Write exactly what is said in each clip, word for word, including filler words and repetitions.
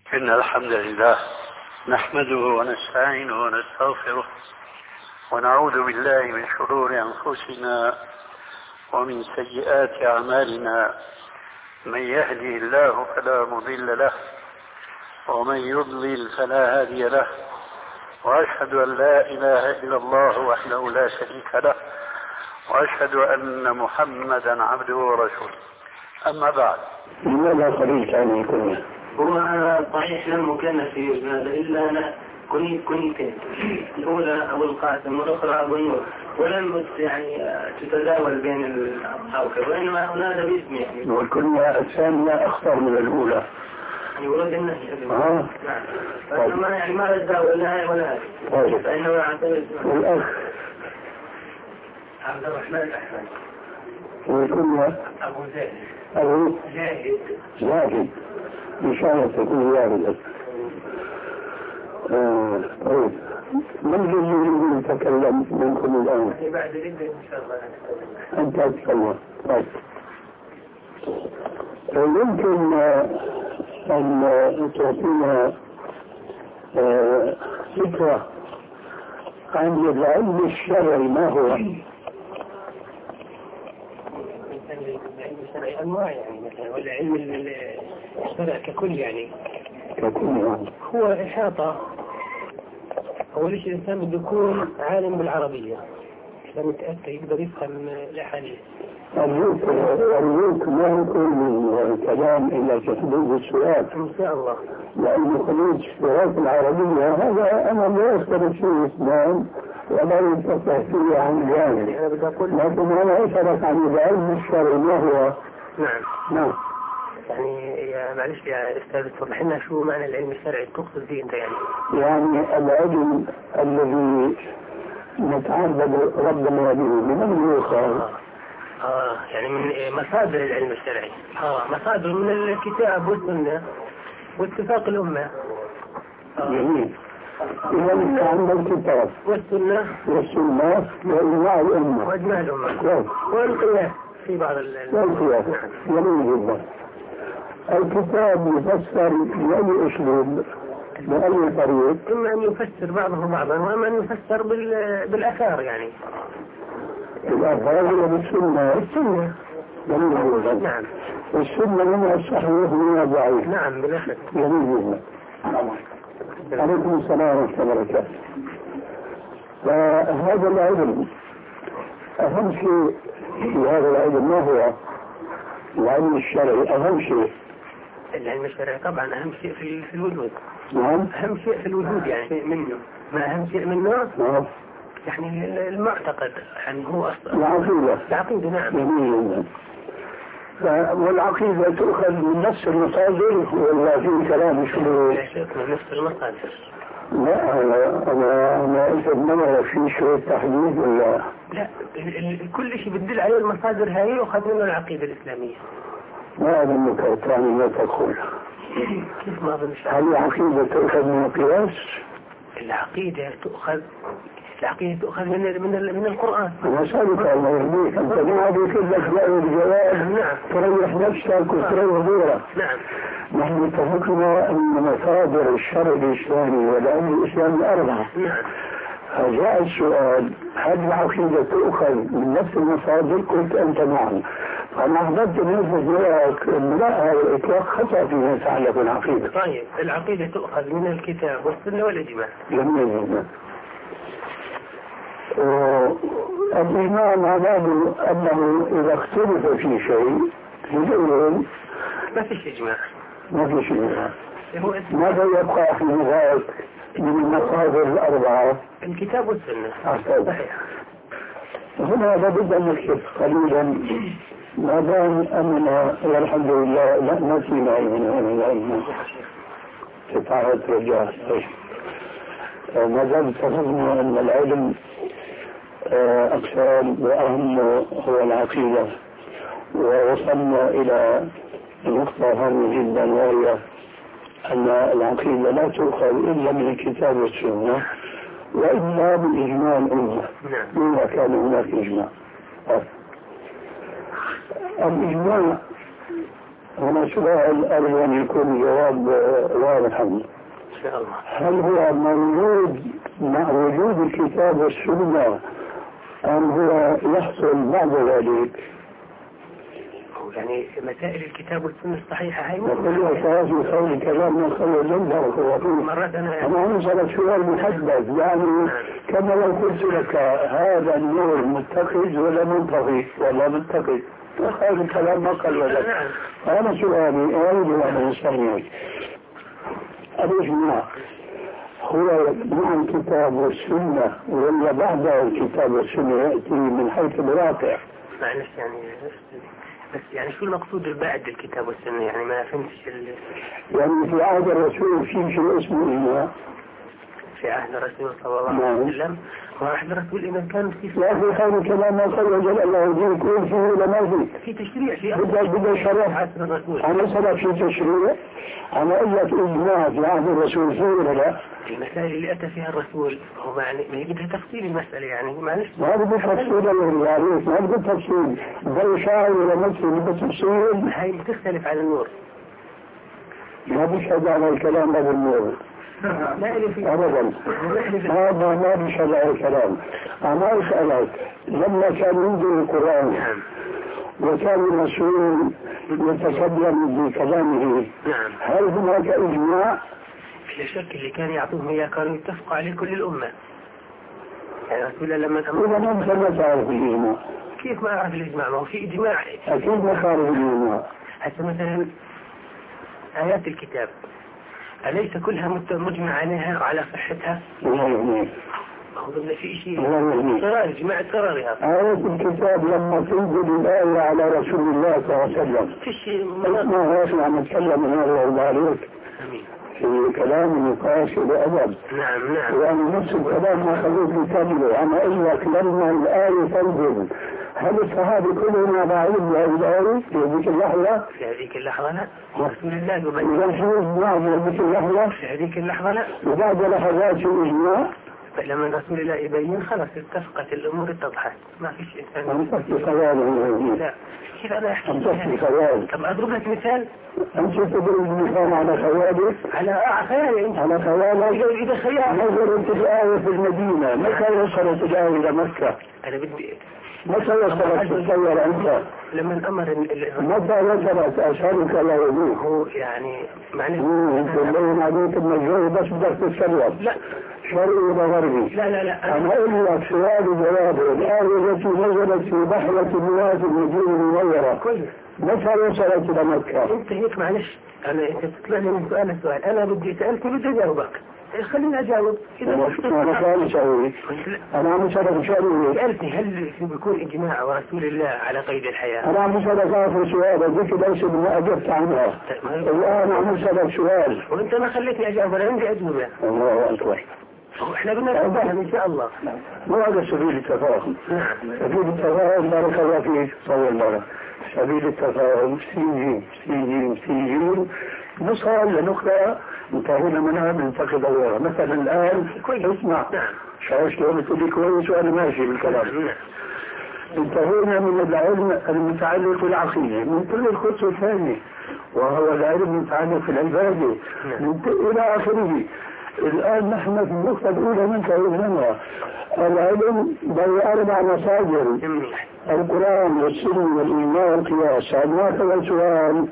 إن الحمد لله نحمده ونستعينه ونستغفره ونعوذ بالله من شرور أنفسنا ومن سيئات أعمالنا. من يهدي الله فلا مضل له ومن يضلل فلا هادي له، وأشهد أن لا إله إلا الله وحده لا شريك له، وأشهد أن محمدا عبده ورسوله. أما بعد، لماذا قليل كان يكون هو صحيح لم مكلف في هذا إلا أنا كنت كنت الأولى أبو القاسم والأخرى أبو النور، ولم يعني تتداول بين الأصحاب، وإنما هنا باسمي يعني. والكلمة الثانية أخطر من الأولى. يعني ولد النهي. آه. نعم. فما يعني ما تداول لا هاي ولا هاي. طيب. فإنه يعتبر. والأخ عبد الرحمن الأحمد. والكلمة أبو زيد. أبو زاهد. زاهد. إن شاء الله تكون زاهد. آه. طيب. من الذي يتكلم منكم الآن؟ بعد الإذن إن شاء الله. أنت تتكلم. طيب. يمكن أن تعطينا فكرة عن العلم الشرعي ما هو؟ العلم الشرعي أنواع يعني، مثلا والعلم الشرعي ككل يعني ككل يعني هو إحاطة. أول شيء الإنسان بده يكون عالم بالعربية عشان يتأكد يقدر يفهم الأحاديث. أرجوك أرجوك ما يكون من كلام إلا تحديد السؤال إن شاء الله. لأن خروج الشهادة العربية هذا أنا لا أذكر فيه إسلام ولا ينتفع فيه عن جانب، لكن أنا أسألك عن العلم الشرعي ما هو؟ نعم. نعم. يعني يا معلش يا أستاذ توضح لنا شو معنى العلم الشرعي تقصد فيه أنت يعني؟ يعني العلم الذي نتعبد ربنا به من يؤخذ؟ آه يعني من مصادر العلم الشرعي. آه مصادر من الكتاب والسنة واتفاق الأمة. آه. جميل. إذا أنت عندك الكتاب والسنة والسنة وإجماع الأمة وإجماع الأمة كيف؟ والقياس في بعض ال والقياس. جميل جدا. الكتاب يفسر بأي أسلوب بأي طريق؟ إما أن يفسر بعضه بعضا وإما أن يفسر بال... بالآثار يعني. الآثار هي بالسنة. السنة. جميل جدا. نعم. السنة منها الصحيح ومنها الضعيف. نعم بلا شك. جميل جدا. عليكم السلام ورحمة الله وبركاته. فهذا العلم أهم شيء في هذا العلم ما هو؟ العلم الشرعي أهم شيء. العلم الشرعي طبعا أهم شيء في في الوجود. نعم. أهم شيء في الوجود يعني منه. ما أهم شيء منه؟ نعم. يعني المعتقد يعني هو أصلا. العقيدة. العقيدة نعم. جميل جدا. والعقيدة تؤخذ من نفس المصادر ولا في كلام شنو؟ لا شك من نفس المصادر. لا أنا أنا أنا إذا ما في شيء تحديد ولا؟ لا كل شيء بتدل عليه المصادر هاي يؤخذ منه العقيدة الإسلامية. ما أظنك أوطاني ما تقول. كيف ما أظن؟ هل العقيدة تؤخذ من القياس؟ العقيدة تؤخذ العقيدة تؤخذ من من من القرآن. أنا سألك الله يهديك أنت ما أبيك لك بأي الجواب. نعم. تريح نفسك وتريح غيرك. نعم. نحن اتفقنا أن مصادر الشرع الإسلامي والعلم الإسلامي أربعة. نعم. فجاء السؤال هل العقيدة تؤخذ من نفس المصادر؟ قلت أنت نعم. فأنا أحببت نفسك لك أن لا هذا الإطلاق خطأ فيما يتعلق بالعقيدة. طيب العقيدة تؤخذ من الكتاب والسنة والإجماع. جميل جدا. الإجماع معناه أنه إذا اختلف في شيء يقول ما فيش إجماع. ما فيش إجماع. هو ماذا يبقى في ذلك من المصادر الأربعة؟ الكتاب والسنة. صحيح. هنا لابد أن نكشف قليلا ما دام أننا والحمد لله لا نسينا من العلم كفاية رجال. ما دام اتفقنا أن العلم أقسام وأهم هو العقيدة، ووصلنا إلى نقطة هامة جدا وهي أن العقيدة لا تؤخذ إلا من الكتاب والسنة وإلا بإجماع الأمة. إذا كان هناك إجماع. الإجماع هنا سؤال أرجو أن يكون جواب واضحا إن شاء الله. هل هو موجود مع وجود الكتاب والسنة أم هو يحصل بعد ذلك؟ يعني مسائل الكتاب والسنة الصحيحة هاي وكل أساس يخلي كلام من خلال جنبه مرات أنا أنا أسألك سؤال محدد يعني كما لو قلت لك هذا النور متخذ ولا منطفي ولا متخذ هذا الكلام ما قال لك. أنا سؤالي أريد أن أسألك الإجماع هو مع الكتاب والسنة ولا بعد الكتاب والسنة يأتي من حيث الواقع؟ معلش يعني بس يعني شو المقصود بعد الكتاب والسنة؟ يعني ما فهمتش ال... يعني في عهد الرسول في شيء اسمه إجماع في عهد الرسول صلى الله عليه وسلم. وعهد الرسول إذا كان في لا في خير كلام ما قال وجل الله يجيب كل شيء ولا ما في في تشريع في بدأ بدأ شرع عهد الرسول. أنا سبب في تشريع أنا قلت إجماع في عهد الرسول فيه ولا لا؟ المسائل اللي أتى فيها الرسول هو يعني بدها تفصيل المسألة يعني معلش ما بدي تفصيل الله عليك ما بدي تفصيل بل شاعر ولا نفسي بدي تفصيل هاي بتختلف على النور ما بيشهد على الكلام هذا النور أبدا هذا ما بيشهد على الكلام. أنا أسألك لما كان ينزل القرآن وكان الرسول يتكلم بكلامه هل هناك إجماع؟ لا شك اللي كان يعطوهم إياه كانوا يتفقوا عليه كل الأمة. يعني رسول الله لما إذا ما ما تعرف الإجماع كيف ما أعرف الإجماع؟ ما هو في إجماع أكيد ما تعرف الإجماع. حتى مثلا آيات الكتاب أليس كلها مجمع عليها وعلى صحتها؟ الله يهنيك. هو في شيء قرار إجماع قرارها. آيات الكتاب لما تنزل الآية على رسول الله صلى الله عليه وسلم في شيء ما اسمع نتكلم من هذا الله عليك في كلام نقاش وأدب. نعم نعم. يعني نفس الكلام ما خلوه يكمله. أنا أقول لك لما الآية تنزل هل الصحابة كلهم يضعون بهذه الآية في هذيك اللحظة؟ في هذيك اللحظة لا. رسول الله يبين. إذا شو إجماع في هذيك اللحظة؟ في هذيك اللحظة لا. وبعد لحظات شو إجماع؟ لما رسول الله يبين خلاص اتفقت الأمور اتضحت ما فيش إنسان. أنت في خيال. لا. كيف أنا أحكي؟ أنت في خيال. طب أضرب لك مثال. أنت تضرب المثال على خيالك؟ على خيالي أنت. على خيالك. إذا خيال. نزلت الآية في المدينة متى وصلت الآية إلى مكة؟ أنا بدي. متى وصلت تتصور أنت؟ لما أمر متى وصلت أسألك لا يجوز. هو يعني معنى. أنت اللي عليك المجهول بس بدك تتصور. لا. شرعي ولا غربي؟ لا لا لا. أنا أقول لك سؤال وجوابه الآية التي نزلت في بحرة المياه المدينة المنورة. كويس. متى وصلت إلى مكة؟ أنت هيك معلش أنا أنت تطلع لي من سؤال السؤال أنا بدي سألت بدي أجاوبك. خليني أجاوب. إذا أنا كان أسوي. أنا عم أسألك سؤال. سألتني هل بيكون إجماع ورسول الله على قيد الحياة؟ أنا عم أسألك آخر سؤال أديك ليس بما أجبت عنها. الآن عم أسألك سؤال. وأنت ما خليتني أجاوب أنا عندي أجوبة. الله أكبر. احنا بدنا نتفاهم ان شاء الله. مو هذا سبيل التفاهم. سبيل التفاهم بارك الله فيك صور الله. سبيل التفاهم سيجين سيجين سيجين نصل لنقطة انتهينا منها بننتقد غيرها. مثلا الآن اسمع شايف شلون تقول كويس وأنا ماشي بالكلام. انتهينا من العلم المتعلق بالعقيدة ننتقل الخطوة الثانية وهو العلم المتعلق بالعبادة إلى آخره. الآن نحن في النقطة الأولى منتهي منها. العلم بين أربع مصادر القرآن والسنة والإيمان والقياس. هذا سؤال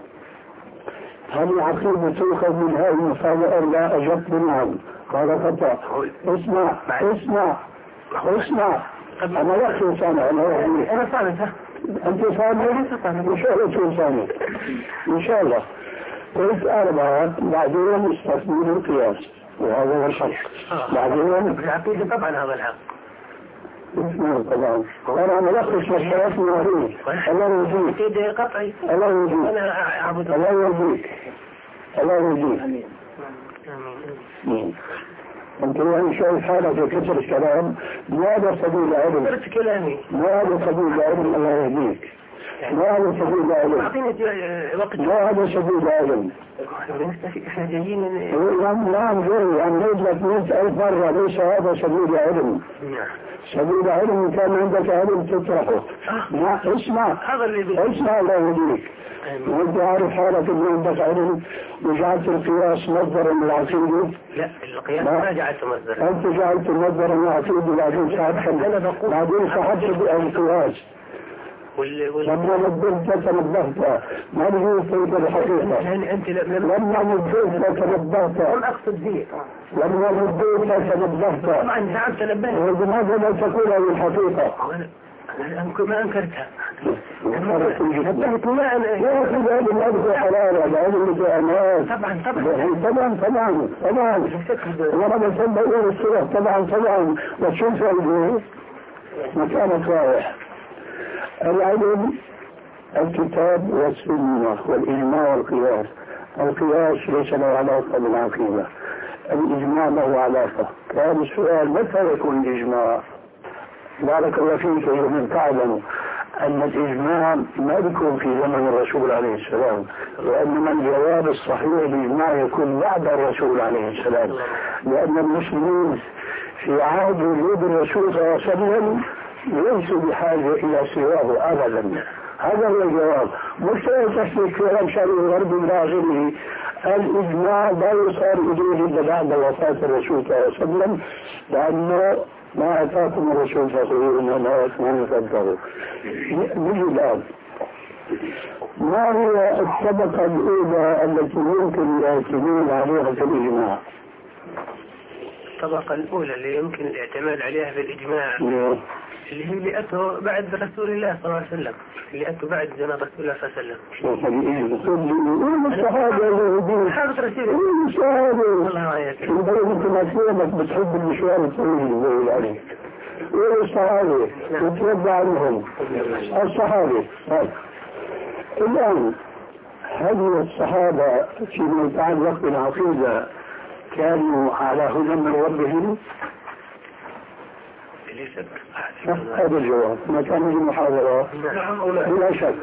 هل العقيدة تؤخذ من هذه المصادر لا؟ أجبت نعم. قال خطأ. اسمع اسمع اسمع أنا لا سامع أنا أنا سامع. أنت سامع؟ إن شاء الله تكون سامع إن شاء الله. قلت أربعة بعدين استثنين القياس وهذا هو الحق. بعدين العقيدة طبعا هذا الحق. اسمع طبعا. أنا ملخص مشكلات معروف. الله يهديك. عقيدة قطعي. الله يهديك. أنا أعبد الله يهديك. الله يهديك. آمين. آمين. أنت يعني شايف حالك في كثر الكلام ما هذا سبيل العلم. قلت كلامي. ما هذا سبيل العلم. الله يهديك. ما هذا سبيل علم. أعطيني وقت. ما هذا سبيل علم. إحنا جايين. نعم نعم جاي عم نجلس مئة ألف مرة. ليس هذا سبيل علم. سبيل علم كان عندك علم تطرحه. لا اسمع. هذا اللي اسمع الله يهديك. وانت عارف حالك ان عندك علم وجعلت القياس مصدرا للعقيدة. لا القياس ما جعلته مصدرا. انت جعلت مصدرا للعقيدة بعدين سحبت بعدين سحبت القياس. لما نبهت تنبهت ما بيجوز تلك الحقيقة. لما نبهت تنبهت. لم أقصد ذي. لما نبهت تنبهت. طبعا نعم تنبهت. ولماذا لا تقول هذه الحقيقة؟ ما أنكرتها. نبهت نبهت ما أنا. يا أخي هذا الأرض حلال هذا الجامعات. طبعا طبعا. طبعا طبعا طبعا. وأنا بسمى إلى الصورة طبعا طبعا وتشوف هذه مكانك رايح. العلم الكتاب والسنة والإجماع والقياس. القياس ليس له علاقة بالعقيدة. الإجماع له علاقة. كان السؤال متى يكون الإجماع؟ بارك الله فيك من تعلم أن الإجماع ما يكون في زمن الرسول عليه السلام، وإنما الجواب الصحيح الإجماع يكون بعد الرسول عليه السلام، لأن المسلمين في عهد وجود الرسول صلى الله عليه وسلم ليسوا بحاجة إلى سواه أبدا. هذا هو الجواب. مش تشريك كلام شرعي الغربي إلى آخره. الإجماع لا يصار إليه إلا بعد وفاة الرسول صلى الله عليه وسلم، لأنه ما أتاكم الرسول فخذوه وما أتاكم فانتهوا. نجي الآن ما هي الطبقة الأولى التي يمكن الاعتماد عليها في الإجماع؟ الطبقة الأولى اللي يمكن الاعتماد عليها في الإجماع اللي هي اللي أتوا بعد رسول الله صلى الله عليه وسلم، اللي أتوا بعد زمن رسول الله صلى الله عليه وسلم. شوف اللي الصحابة اللي صحابة رسول الله الصحابة الله عليك. انت ما تفهمك بتحب المشوار الطويل زي عليك. ايه الصحابة وتربى عنهم الصحابة. الآن هذه الصحابة فيما يتعلق بالعقيدة كانوا على هدى من ربهم؟ هذا الجواب. ما كان في المحاضرة بلا شك.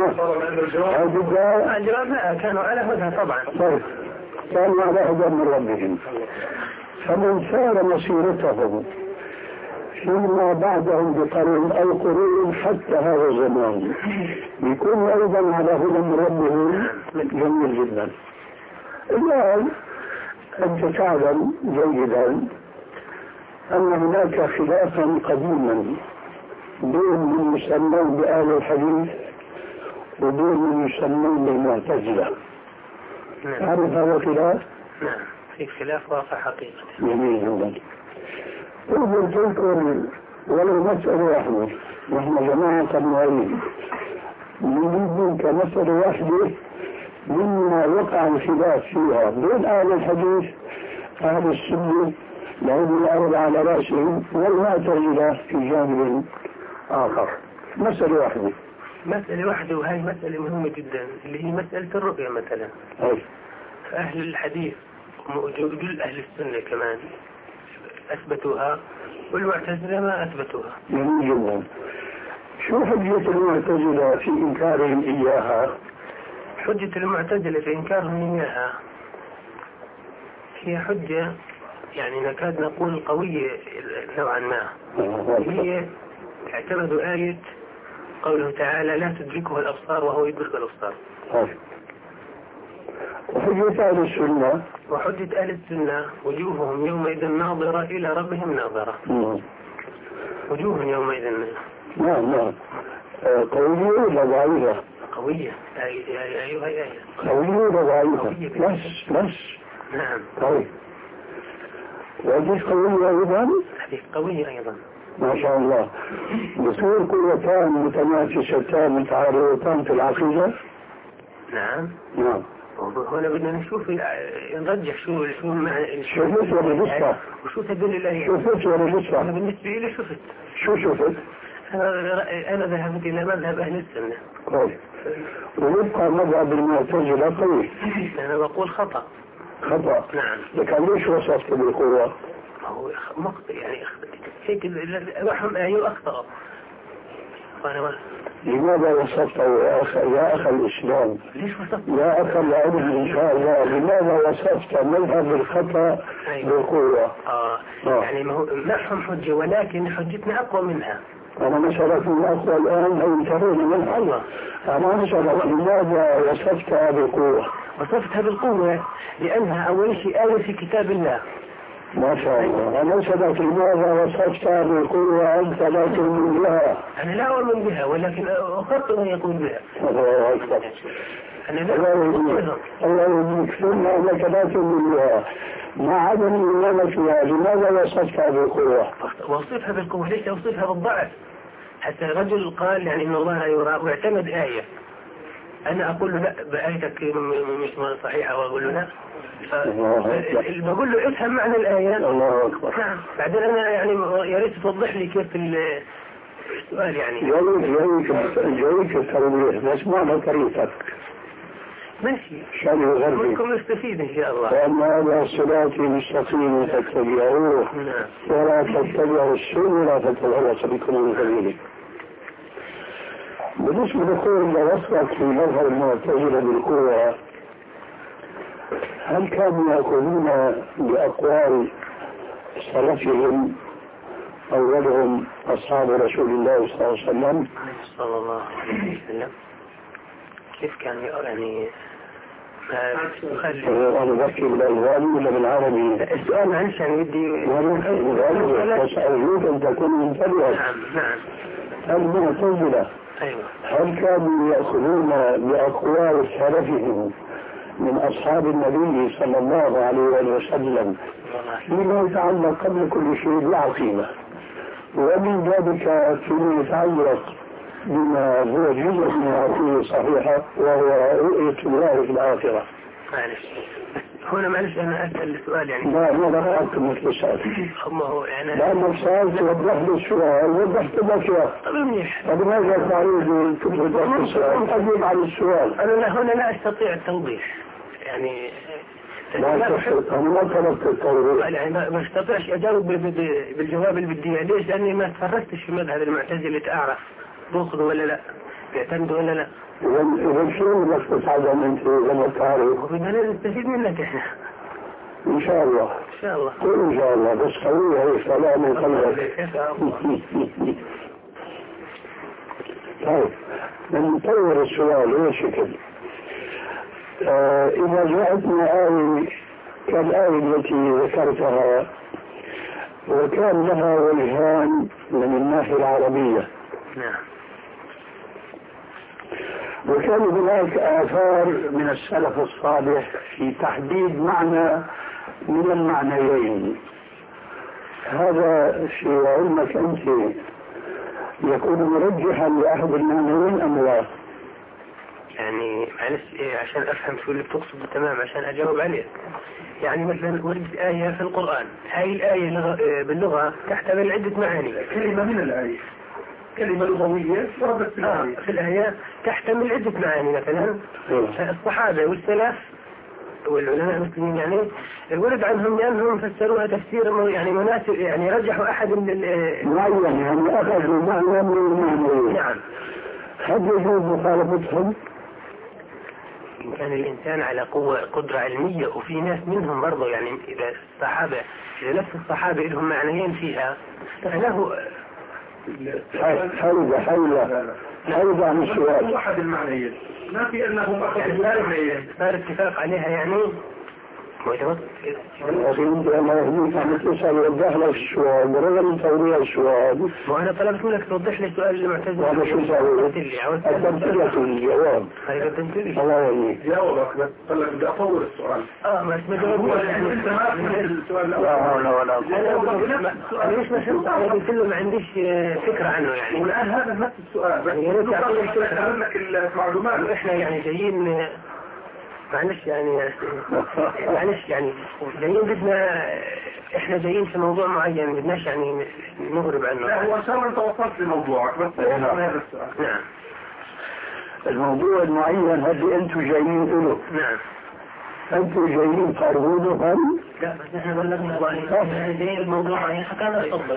الجواب لا كانوا على هدى طبعا. طيب كانوا على هدى من ربهم. فمن سار مسيرتهم فيما بعدهم بقرن أو قرون حتى هذا الزمان يكون أيضا على هدى من ربهم. جميل جدا. الآن أنت تعلم جيدا أن هناك خلافا قديما بين من يسمون بأهل الحديث وبين من يسمون بالمعتزلة. تعرف هذا الخلاف؟ نعم في خلاف واقع حقيقة. جميل جدا. أول تذكر ولو مسألة واحدة، نحن جماعة قبلين نريد منك مسألة واحدة مما وقع الخلاف فيها بين أهل الحديث أهل السنة لهم الأرض على رأسهم والمعتزلة في جانب آخر. مسألة واحدة. مسألة واحدة وهي مسألة مهمة جدا اللي هي مسألة الرؤية مثلا. أي. فأهل الحديث وجل أهل السنة كمان أثبتوها والمعتزلة ما أثبتوها. جميل جدا. شو حجة المعتزلة في إنكارهم إياها؟ حجة المعتزلة في إنكارهم إياها هي حجة يعني نكاد نقول قوية نوعا ما. هي اعتمدوا آية قوله تعالى لا تدركه الأبصار وهو يدرك الأبصار. وحجة أهل السنة وحجة أهل السنة وجوههم يومئذ ناظرة إلى ربهم ناظرة. وجوه يومئذ. نعم نعم. قوية ولا ضعيفة؟ قوية. أيها آية. قوية ولا ضعيفة؟ بس بس. نعم. طيب. وهذه قوية أيضا؟ هذه قوية أيضا. ما شاء الله. بصير قوتان متنافستان متعارضتان في العقيدة؟ نعم. نعم. هنا بدنا نشوف نرجح شو شو معنى شفت ولا لسه؟ وشو تدل الله؟ شفت ولا لسه؟ أنا بالنسبة لي شفت. شو شفت؟ أنا أنا ذهبت إلى مذهب أهل السنة. طيب. ويبقى مذهب المعتزلة قوي. أنا بقول خطأ. خطأ. نعم. لكن ليش وصفت بالقوة؟ هو مقطع يعني هيك الواحد أيوه أخطأ. وأنا لماذا وصفته يا أخ يا أخ الإسلام؟ ليش وصفت؟ يا أخ العلم إن شاء الله، لماذا وصفت مذهب الخطأ بالقوة؟ آه. آه يعني ما هو نفهم حجة، ولكن حجتنا أقوى منها. أنا مسألة من أقوى الآن أو انتهينا من الله. أنا مسألة لماذا وصفتها بالقوة؟ وصفتها بالقوة لأنها أول شيء آية في كتاب الله. ما شاء الله. أنا مسألة لماذا وصفتها بالقوة أنت لا تؤمن بها؟ أنا لا أؤمن بها، ولكن أخطط أن يكون بها. الله أكبر. أنا لا أؤمن. الله يكفرنا أنك لا تؤمن بها مع عدم إيمانك بها، لماذا وصفتها بالقوة؟ وصفها بالقوة ليس وصفها بالضعف. حتى رجل قال يعني إن الله يرى واعتمد آية، أنا أقول له لا بآيتك مش صحيحة، وأقول له لا، بقول له افهم معنى الآية. الله أكبر. نعم. بعدين أنا يعني يا ريت توضح لي كيف السؤال يعني. جايك جايك جايك التوضيح، بس معنى طريقتك. ماشي. شان يغربي. منكم نستفيد إن شاء الله. وأن هذا صراطي مستقيم فاتبعوه ولا تتبعوا السبل ولا تتبعوا سبيلكم من سبيله. بالنسبة لقول وصفك في مذهب المعتزلة بالقوة، هل كانوا يأخذون بأقوال سلفهم أولهم أصحاب رسول الله صلى الله عليه وسلم؟ صلى الله عليه وسلم. كيف كان يعني أنا بحكي بالألغاني ولا بالعربي؟ السؤال معلش يعني بدي أسألوك أن تكون منتبها. نعم نعم. المعتزلة أيوة. هل كانوا يأخذون بأقوال سلفهم من أصحاب النبي صلى الله عليه وسلم فيما يتعلق قبل كل شيء بالعقيدة، ومن ذلك فيما يتعلق بما هو جزء من العقيدة الصحيحة وهو رؤية الله في الآخرة؟ معلش هنا معلش أنا أسأل السؤال يعني. لا ما رأيت مثل السؤال. ما هو يعني. لأنك سألت وضح لي السؤال وضحت لك يا. طب منيح. طب ماذا تعيد توضح السؤال؟ أجيب على السؤال. أنا لا هنا لا أستطيع التوضيح يعني. لا أستطيع. أنا ما طلبت التوضيح. يعني ما أستطيعش أجاوب بالجواب اللي بدي. ليش؟ لأني ما تفرجتش في مذهب المعتزلة أعرف بأخذ ولا لا، بيعتمدوا ولا لا. إذا شو بدك تتعلم أنت لما تعرف؟ وبدنا نستفيد منك إحنا. إن شاء الله. إن شاء الله. قل إن شاء الله بس خليها هي صلاة من قلبك. طيب نطور السؤال هو شكل. آه إذا جاءتنا آية كالآية التي ذكرتها وكان لها وجهان من الناحية العربية. نعم. وكان هناك آثار من السلف الصالح في تحديد معنى من المعنيين. هذا في علمك أنت يكون مرجحا لأحد المعنيين أم لا؟ يعني معلش إيه عشان أفهم شو اللي بتقصده تمام عشان أجاوب عليه. يعني مثلا وردت آية في القرآن، هاي الآية باللغة تحتمل عدة معاني. كلمة من الآية كلمة لغوية وردت في الآية. آه في الآية تحتمل عدة معاني. مثلا الصحابة والسلف والعلماء المسلمين يعني ورد عنهم لأنهم فسروها تفسير يعني مناسب، يعني رجحوا أحد من معين يعني أخذوا معنى من المعنى. نعم. هل يجوز مخالفتهم؟ إن كان الإنسان على قوة قدرة علمية، وفي ناس منهم برضه يعني إذا الصحابة إذا نفس الصحابة لهم معنيين فيها فله حيدة حيدة حيدة عن السؤال. أحد المعنيين ما في أنهم أخذوا صار اتفاق عليها يعني. لكن انت ما يهديك عم تسأل وضح لك السؤال برغم توضيح السؤال. وانا طلبت منك توضح لي سؤال المعتزلة. وانا شو سأقول؟ قدمت لك الجواب. هاي قدمت لي. الله يهديك. جاوبك بس طلع بدي أطور السؤال. اه ما اسمه جواب يعني انت ما فهمت السؤال الأول. لا حول ولا قوة. انا ليش ما فهمت؟ انا قلت له ما عنديش فكرة عنه يعني. والآن هذا نفس السؤال بس يا ريت تعطيني فكرة لك المعلومات. واحنا يعني جايين معلش يعني معلش يعني جايين بدنا احنا جايين في موضوع معين بدناش يعني نغرب عنه. لا هو ان شاء الله انت وصلت لموضوعك بس هذا السؤال. نعم. الموضوع المعين هذي انتم جايين له. نعم. انتم جايين تقربونه هم؟ لا بس احنا بلغنا جايين الموضوع معين حكانا تفضل.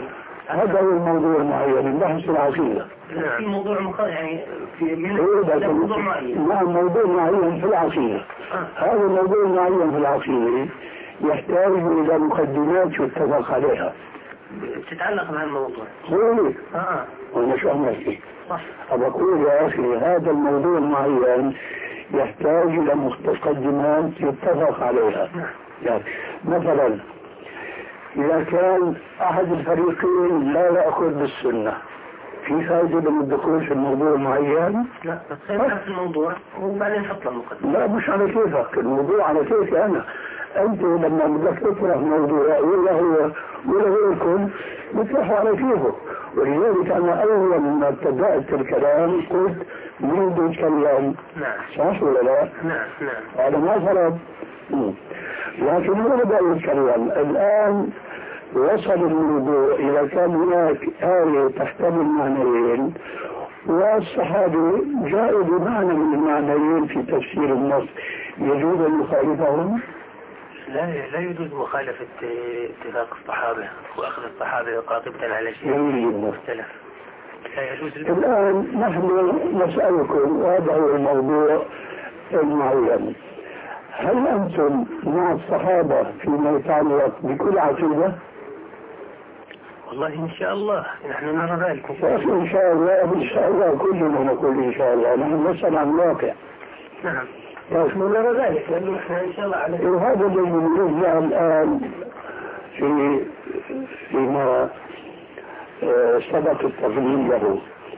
هذا هو الموضوع المعين البحث العقيدة. في موضوع مخ... يعني في من إيه موضوع معين. نعم موضوع معين في العقيدة. آه. هذا الموضوع المعين في العقيدة يحتاج إلى مقدمات يتفق عليها. تتعلق بهذا الموضوع. هو اه وانا شو أحكي؟ صح. أقول يا أخي هذا الموضوع المعين يحتاج إلى مقدمات يتفق عليها. يعني مثلا إذا كان أحد الفريقين لا يأخذ بالسنة في فائدة من الدخول في الموضوع معين؟ لا بس خلينا في الموضوع وبعدين نحط له مقدمة. لا مش على كيفك الموضوع على كيفي أنا. أنت لما بدك تطرح موضوع ولا هو ولا هو الكل بتطرحه على كيفه. ولذلك أنا أول ما ابتدأت الكلام قلت مين بده يتكلم؟ نعم. صح ولا لا؟ نعم نعم. هذا ما فرض. لكن هو بدأ يتكلم الآن. وصل الموضوع إذا كان هناك آية تحتمل معنيين والصحابي جاءوا بمعنى من المعنيين في تفسير النص يجوز أن يخالفهم؟ لا لا يجوز مخالفة اتفاق الصحابة وأخذ الصحابة قاطبة على شيء مختلف. لا يجوز. الآن نحن نسألكم وهذا هو الموضوع المعين. هل أنتم مع الصحابة فيما يتعلق بكل عقيدة؟ والله إن شاء الله نحن نرى ذلك. إن شاء الله إن شاء الله كلنا نقول إن شاء الله نحن نسأل عن الواقع. نعم. نحن نرى ذلك لأنه نحن إن شاء الله على. وهذا الذي نرجع الآن في فيما سبق التفضيل له.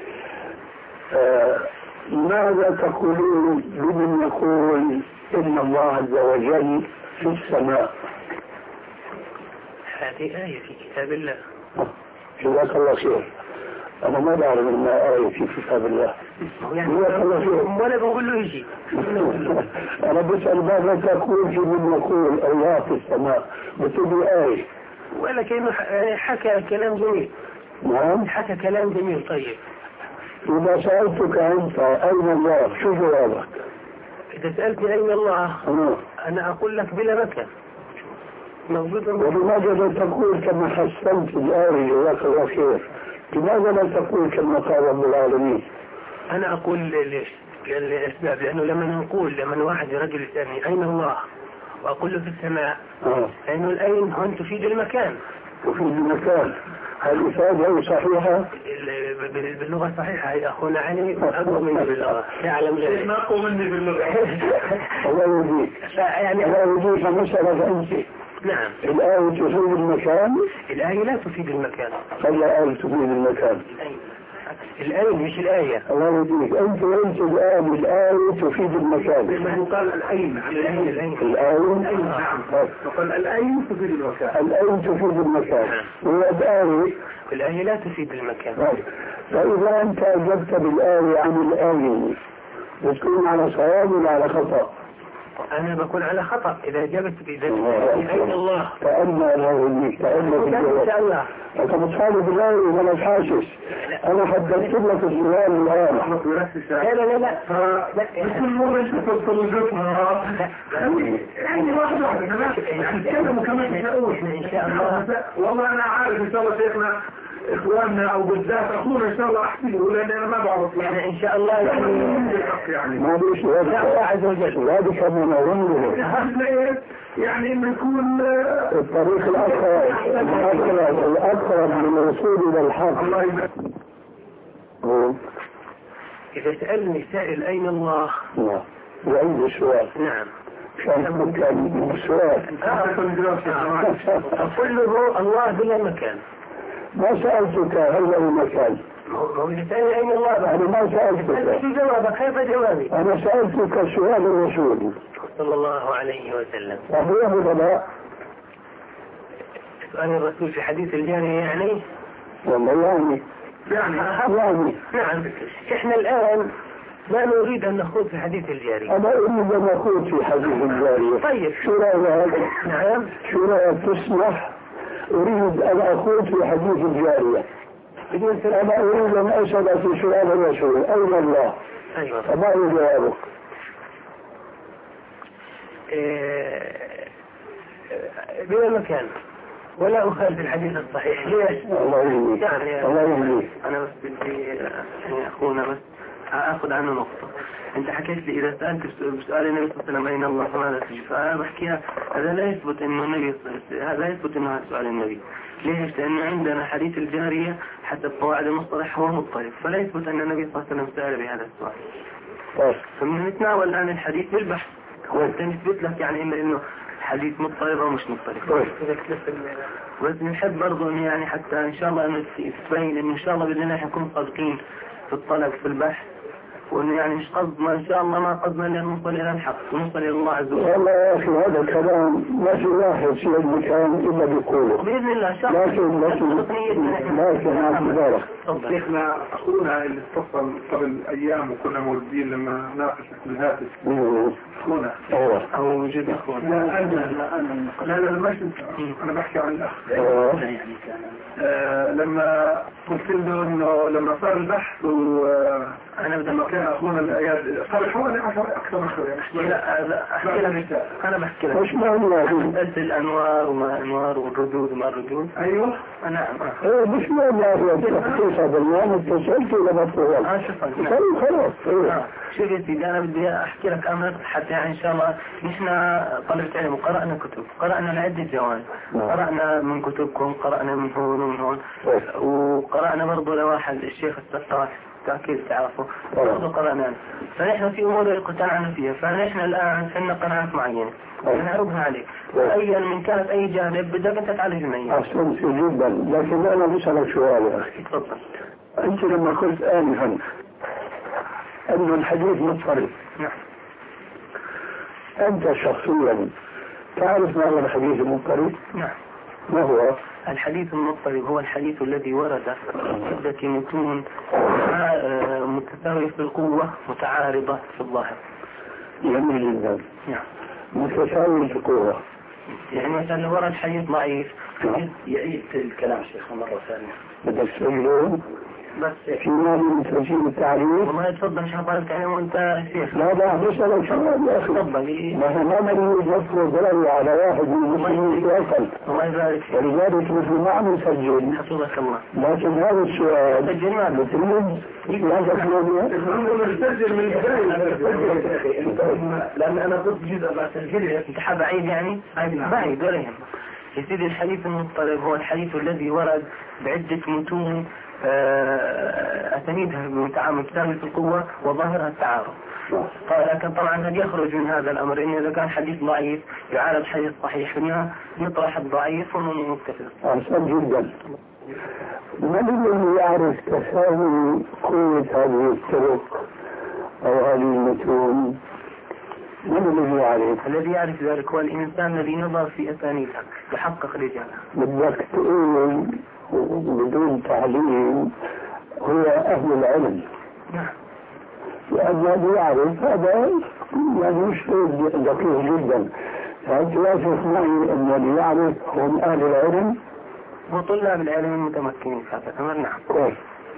ماذا تقولون لمن يقول إن الله عز وجل في السماء؟ هذه آية في كتاب الله. جزاك الله خير. أنا ما بعرف إن آية في كتاب الله. جزاك الله خير. ولا بقول له شيء. أنا بسأل ماذا تقول في من يقول الله في السماء؟ بتقول آية. ولا كأنه حكى كلام جميل. نعم. حكى كلام جميل. طيب. إذا سألتك أنت أين الله شو جوابك؟ إذا سألتني أين الله أنا, أنا أقول لك بلا مكان موجود. ولماذا لا تقول كما حسنت الآية جزاك الله خير؟ لماذا لا تقول كما قال رب العالمين؟ أنا أقول ليش؟ للأسباب لأنه لما نقول لما واحد رجل يسألني أين الله وأقول له في السماء آه. لأنه الأين هون تفيد المكان. تفيد المكان. هل الإفادة صحيحة؟ باللغة الصحيحة يا أخونا علي أقوى مني باللغة يعلم ذلك. ما أقوى مني باللغة. الله يهديك. يعني الله يهديك مسألة أنت. نعم. الآية تفيد المكان؟ الآية لا تفيد المكان. فلا آية تفيد المكان. الآية مش الآية. الله يهديك. أنت وأنت الآن الآية تفيد المكان. ما قال الأين. الآية الآية. الآية. نعم. وقال الأين تفيد المكان. الآية تفيد المكان. والآية. الآية لا تفيد المكان. فإذا أنت أجبت بالآية عن الآية بتكون على صواب ولا على خطأ؟ أنا بكون على خطأ إذا جبت إذا أين الله. تأمل الله يهديك. تأمل في الجواب. إن شاء الله. أنت متخالف بالآية ولا مش حاسس؟ أنا حددت لك السؤال الآن. لا لا لا لا. كل مرة أنت تدخل جسمها. يعني واحد واحد يعني تكلموا كمان إن شاء الله. والله أنا عارف إن شاء الله شيخنا إخواننا أو بالذات أخونا إن شاء الله أحسنه لأن أنا ما بعرف. يعني إن شاء الله يعني ما بيش الله عز وجل هذا كمان أظن يعني إنه يكون الطريق الأقرب الأقرب الأقرب من الوصول إلى الحق. الله يبارك. إذا سألني سائل أين الله؟ نعم. يعيد السؤال. نعم. كان كان السؤال. أقول له الله بلا مكان. ما سألتك هل له مكان؟ هو يسألني أين الله؟ أنا ما سألتك. شو جوابك؟ كيف جوابي؟ أنا سألتك سؤال الرسول صلى الله عليه وسلم. صحيح ولا لا؟ سؤال الرسول في حديث الجارية يعني؟ والله يعني يعني يعني نعم. إحنا الآن لا نريد أن نخوض في حديث الجارية. أنا أريد أن أخوض في حديث الجارية. طيب. شو رأيك؟ نعم. شو رأيك تسمح؟ أريد أن أخوض في حديث الجارية. أنا أريد أن أسأل في سؤال الرسول أين الله؟ أيوة. فما هو جوابك؟ إيه... بلا مكان. ولا أخالف الحديث الصحيح. ليش؟ الله يهديك يعني الله يهديك. أنا بس بدي يعني أخونا بس أخذ عنه نقطة. أنت حكيت لي إذا سألت بسؤال النبي صلى الله عليه وسلم أين الله فماذا تجيب؟ فأنا بحكيها هذا لا يثبت إنه النبي هذا لا يثبت إنه هذا سؤال النبي. ليش؟ لأنه عندنا حديث الجارية حسب قواعد المصطلح هو مضطرب، فلا يثبت أن النبي صلى الله عليه وسلم سأل بهذا السؤال. طيب. فبنتناول الآن الحديث بالبحث وأنت نثبت لك يعني إما إنه حديث مضطرب أو مش مضطرب. بس نحب برضو إن يعني حتى إن شاء الله إنه تبين إن شاء الله بإذن الله حنكون صادقين في الطلب في البحث، وإنه يعني مش قصدنا إن شاء الله ما قصدنا إلا نوصل إلى الحق ونوصل إلى الله عز وجل. والله يا أخي هذا الكلام ما في واحد في المكان إلا بيقوله بإذن الله إن شاء الله. لكن لكن لكن ما في ذلك. شيخنا أخونا اللي اتصل قبل أيام وكنا موجودين لما ناقش في الهاتف. أخونا. أيوه. أو وجد أخونا. لا أنا لا أنا لا لا مش أنا بحكي عن الأخ. أيوه. آه لما قلت له إنه لما صار البحث وأنا لما كان أخونا الآيات صار حوالي عشر أكثر من خير. لا أحكي لك أنا بحكي لك. وش معنى أنت الأنوار وما أنوار والردود وما الردود. أيوه. نعم. إيه مش معنى يا تخصيص هذا اليوم اتصلت ولا ما اتصلت؟ آه شوف. طيب خلاص. آه شوف يا سيدي أنا بدي أحكي لك أمر حتى يعني إن شاء الله نحن طلبة علم وقرأنا كتب، قرأنا لعدة جوانب، قرأنا من كتبكم، قرأنا من هون ومن هون، وقرأنا برضو لواحد الشيخ السقاف تأكيد تعرفه برضو قرأنا، فنحن في أمور اقتنعنا فيها، فنحن الآن عندنا قناعات معينة نعرضها عليك، أيا من كانت أي جانب بدك أنت تعالجنا إياه. أحسنت جدا، لكن أنا بسألك سؤال يا أخي. تفضل. أنت لما قلت آنفا أن الحديث مضطرب. نعم. أنت شخصيا تعرف ما هو الحديث المضطرب؟ نعم. ما هو؟ الحديث المضطرب هو الحديث الذي ورد عدة متون متساوية في القوة متعارضة في الظاهر. جميل جدا. نعم. متساوي في القوة. يعني مثلا لو ورد حديث ضعيف يعيد الكلام شيخ مرة ثانية. بدك تسأله؟ بس في مال من تسجيل التعريف؟ والله تفضل مش هطالب تعليم وانت شيخ. لا لا بسألك سؤال يا أخي. تفضل. ما هو ما مريض يفرض ضرر على واحد من المسلمين في أقل. الله يبارك فيك. ولذلك مثل ما عم نسجل. حفظك الله. لكن هذا السؤال سجل ما بتريد لا تسألوني. نسجل من البداية. لأن أنا قلت جزء ما سجله أنت حاب بعيد يعني بعيد ولا يهم. يا سيدي الحديث المضطرب هو الحديث الذي ورد بعدة متون أسانيدها متساوية في القوة وظاهرها التعارض. لكن طبعا قد يخرج من هذا الأمر إن إذا كان حديث ضعيف يعالج حديث صحيح منها نطرح الضعيف ونتفق. أحسن جدا. من الذي يعرف تساوي قوة هذه الطرق أو هذه المتون؟ من الذي يعرف؟ الذي يعرف ذلك هو الإنسان الذي نظر في أسانيدها يحقق رجالها. بدك تقول بدون تعليم هو أهل العلم. نعم. لأن الذي يعرف هذا يعني مش دقيق جدا. هل توافق معي أن الذي يعرف هم أهل العلم؟ وطلاب العلم المتمكنين في هذا الأمر. نعم. كويس.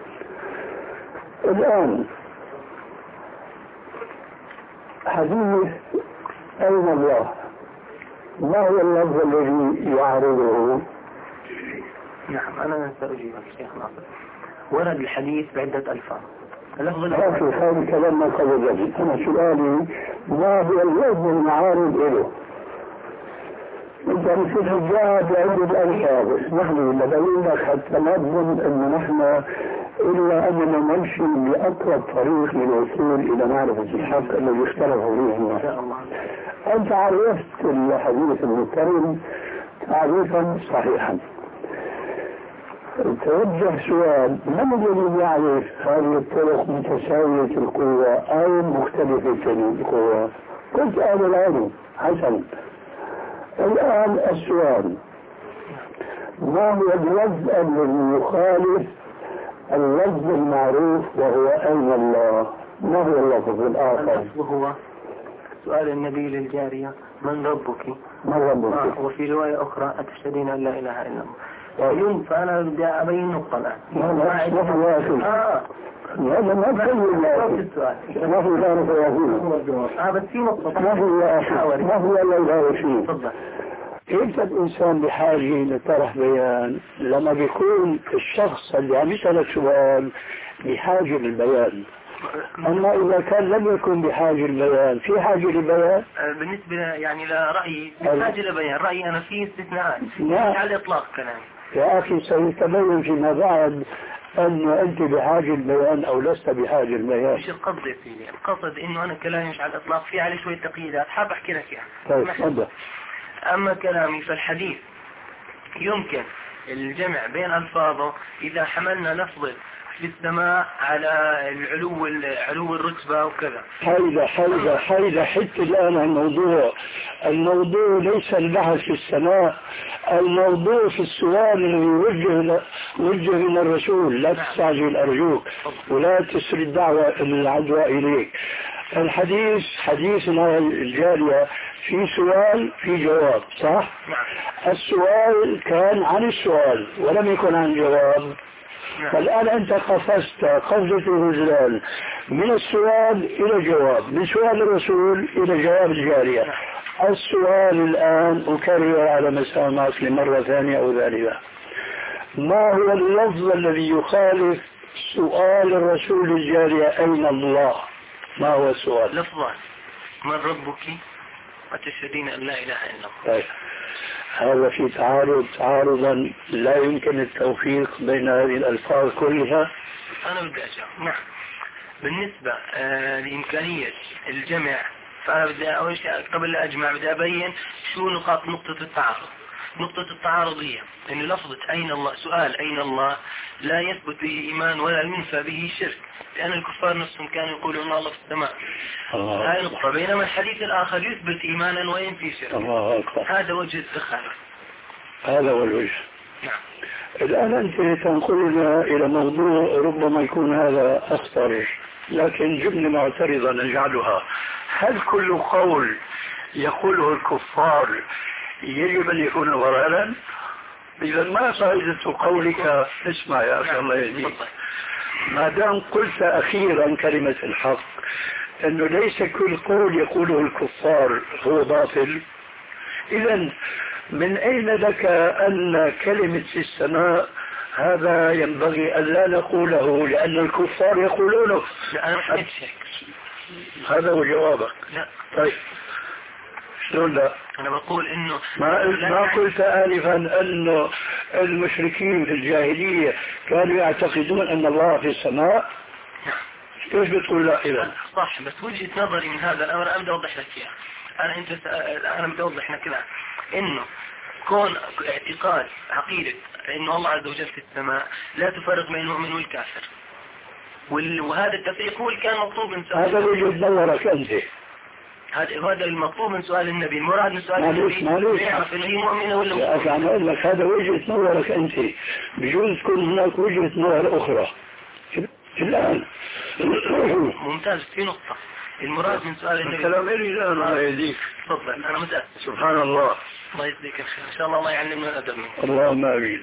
الآن حديث أين الله ما هو اللفظ الذي يعرضه؟ نعم أنا سأجيبك شيخ ناصر. ورد الحديث بعدة ألفاظ. اللفظ الأول هذا الكلام ما قبل. أنا سؤالي ما هو اللفظ المعارض له؟ أنت مثل الجواب بعدة ألفاظ. اسمح لي لبين لك حتى نضمن أن نحن إلا أننا نمشي بأقرب طريق للوصول إلى معرفة الحق الذي اختلفوا فيه الناس. أنت عرفت الحديث المضطرب تعريفا صحيحا. توجه سؤال من الذي يعرف هذه الطرق متساوية القوة أو مختلفة القوة؟ قلت أهل العلم. حسن. الآن السؤال ما هو اللفظ الذي يخالف اللفظ المعروف وهو أين الله؟ ما هو اللفظ الآخر؟ اللفظ هو سؤال النبي للجارية من ربك؟ من ربك؟ آه وفي رواية أخرى أتشهدين أن لا إله إلا الله. يوم فأنا بدي أبين نقطة الآن. ما في يا أخي. آه هذا ما تقول يا أخي. ما في ذلك يا أخي. آه بس في نقطة. ما في يا أخي. ما في إلا إله شيء. تفضل. كيف الإنسان بحاجة لطرح بيان لما بيكون الشخص اللي عم يسألك سؤال بحاجة للبيان؟ أما إذا كان لم يكن بحاجة للبيان في حاجة للبيان؟ بالنسبة يعني لرأيي بحاجة لبيان، رأيي أنا فيه استثناءات مش على الإطلاق كلامي. يا أخي سيتبين فيما بعد أن أنت بحاجة للبيان أو لست بحاجة للبيان. مش القصد يا سيدي، القصد إنه أنا كلامي مش على الإطلاق، في عليه شوية تقييدات حاب أحكي لك إياها. طيب تفضل. أما كلامي فالحديث يمكن الجمع بين ألفاظه إذا حملنا لفظ في السماء على العلو علو الرتبة وكذا. حيدة حيدة حيدة حتى الآن الموضوع الموضوع ليس البحث في السماء، الموضوع في السؤال الذي وجه وجه من الرسول. لا تستعجل أرجوك ولا تسري الدعوة العدوى إليك. الحديث حديثنا الجارية في سؤال في جواب صح؟ نعم. السؤال كان عن السؤال ولم يكن عن جواب. فالآن أنت قفزت قفزة الرجلان من السؤال إلى جواب، من سؤال الرسول إلى جواب الجارية. السؤال الآن أكرر على مسامعك لمرة ثانية أو ثالثة، ما هو اللفظ الذي يخالف سؤال الرسول الجارية أين الله؟ ما هو السؤال؟ لفظان، من ربك وتشهدين أن لا إله إلا الله. طيب هذا في تعارض تعارضا لا يمكن التوفيق بين هذه الألفاظ كلها. أنا بدي أجاوب. نعم. بالنسبة آه لإمكانية الجمع فأنا بدي أول شيء قبل لا أجمع بدي أبين شو نقاط نقطة التعارض. نقطة التعارض هي أن لفظة أين الله، سؤال أين الله لا يثبت به إيمان ولا ينفى به شرك، لأن الكفار نفسهم كانوا يقولون أن الله في السماء. هاي نقطة. بينما الحديث الآخر يثبت إيمانا وينفي شرك. الله أكبر. هذا وجه التخالف. هذا هو الوجه. نعم. الآن أنت تنقلنا إلى موضوع ربما يكون هذا أخطر، لكن جملة معترضة نجعلها: هل كل قول يقوله الكفار يجب أن يكون ضلالا؟ إذا ما فائدة قولك؟ اسمع يا أخي الله يهديك، ما دام قلت أخيرا كلمة الحق أنه ليس كل قول يقوله الكفار هو باطل، إذا من أين لك أن كلمة في السماء هذا ينبغي أن لا نقوله لأن الكفار يقولونه؟ لا أنا مش هيك. هذا هو جوابك. لا. طيب شلون لا؟ أنا بقول إنه ما ما قلت آنفا أنه المشركين في الجاهلية كانوا يعتقدون أن الله في السماء؟ كيف بتقول لا إذا؟ صح، بس وجهة نظري من هذا الأمر أنا بدي أوضح لك إياه. أنا أنت أنا بدي أوضح لك كذا إنه كون اعتقاد عقيدة إنه الله عز وجل في السماء لا تفرق بين المؤمن والكافر، وهذا التفريق هو اللي كان مطلوب من سؤال. هذا وجهة نظرك أنت. هذا هذا المطلوب من سؤال النبي، المراد من سؤال النبي يعرف إنه هي مؤمنة ولا لا. يا أخي أنا أقول لك هذا وجهة نظرك أنت، بجوز تكون هناك وجهة نظر أخرى الآن. ممتاز. في نقطة المراد من سؤال النبي. الكلام إلي الآن الله يهديك. تفضل. أنا متأسف. سبحان الله. الله يجزيك الخير. إن شاء الله الله يعلمنا الأدب منك. اللهم آمين.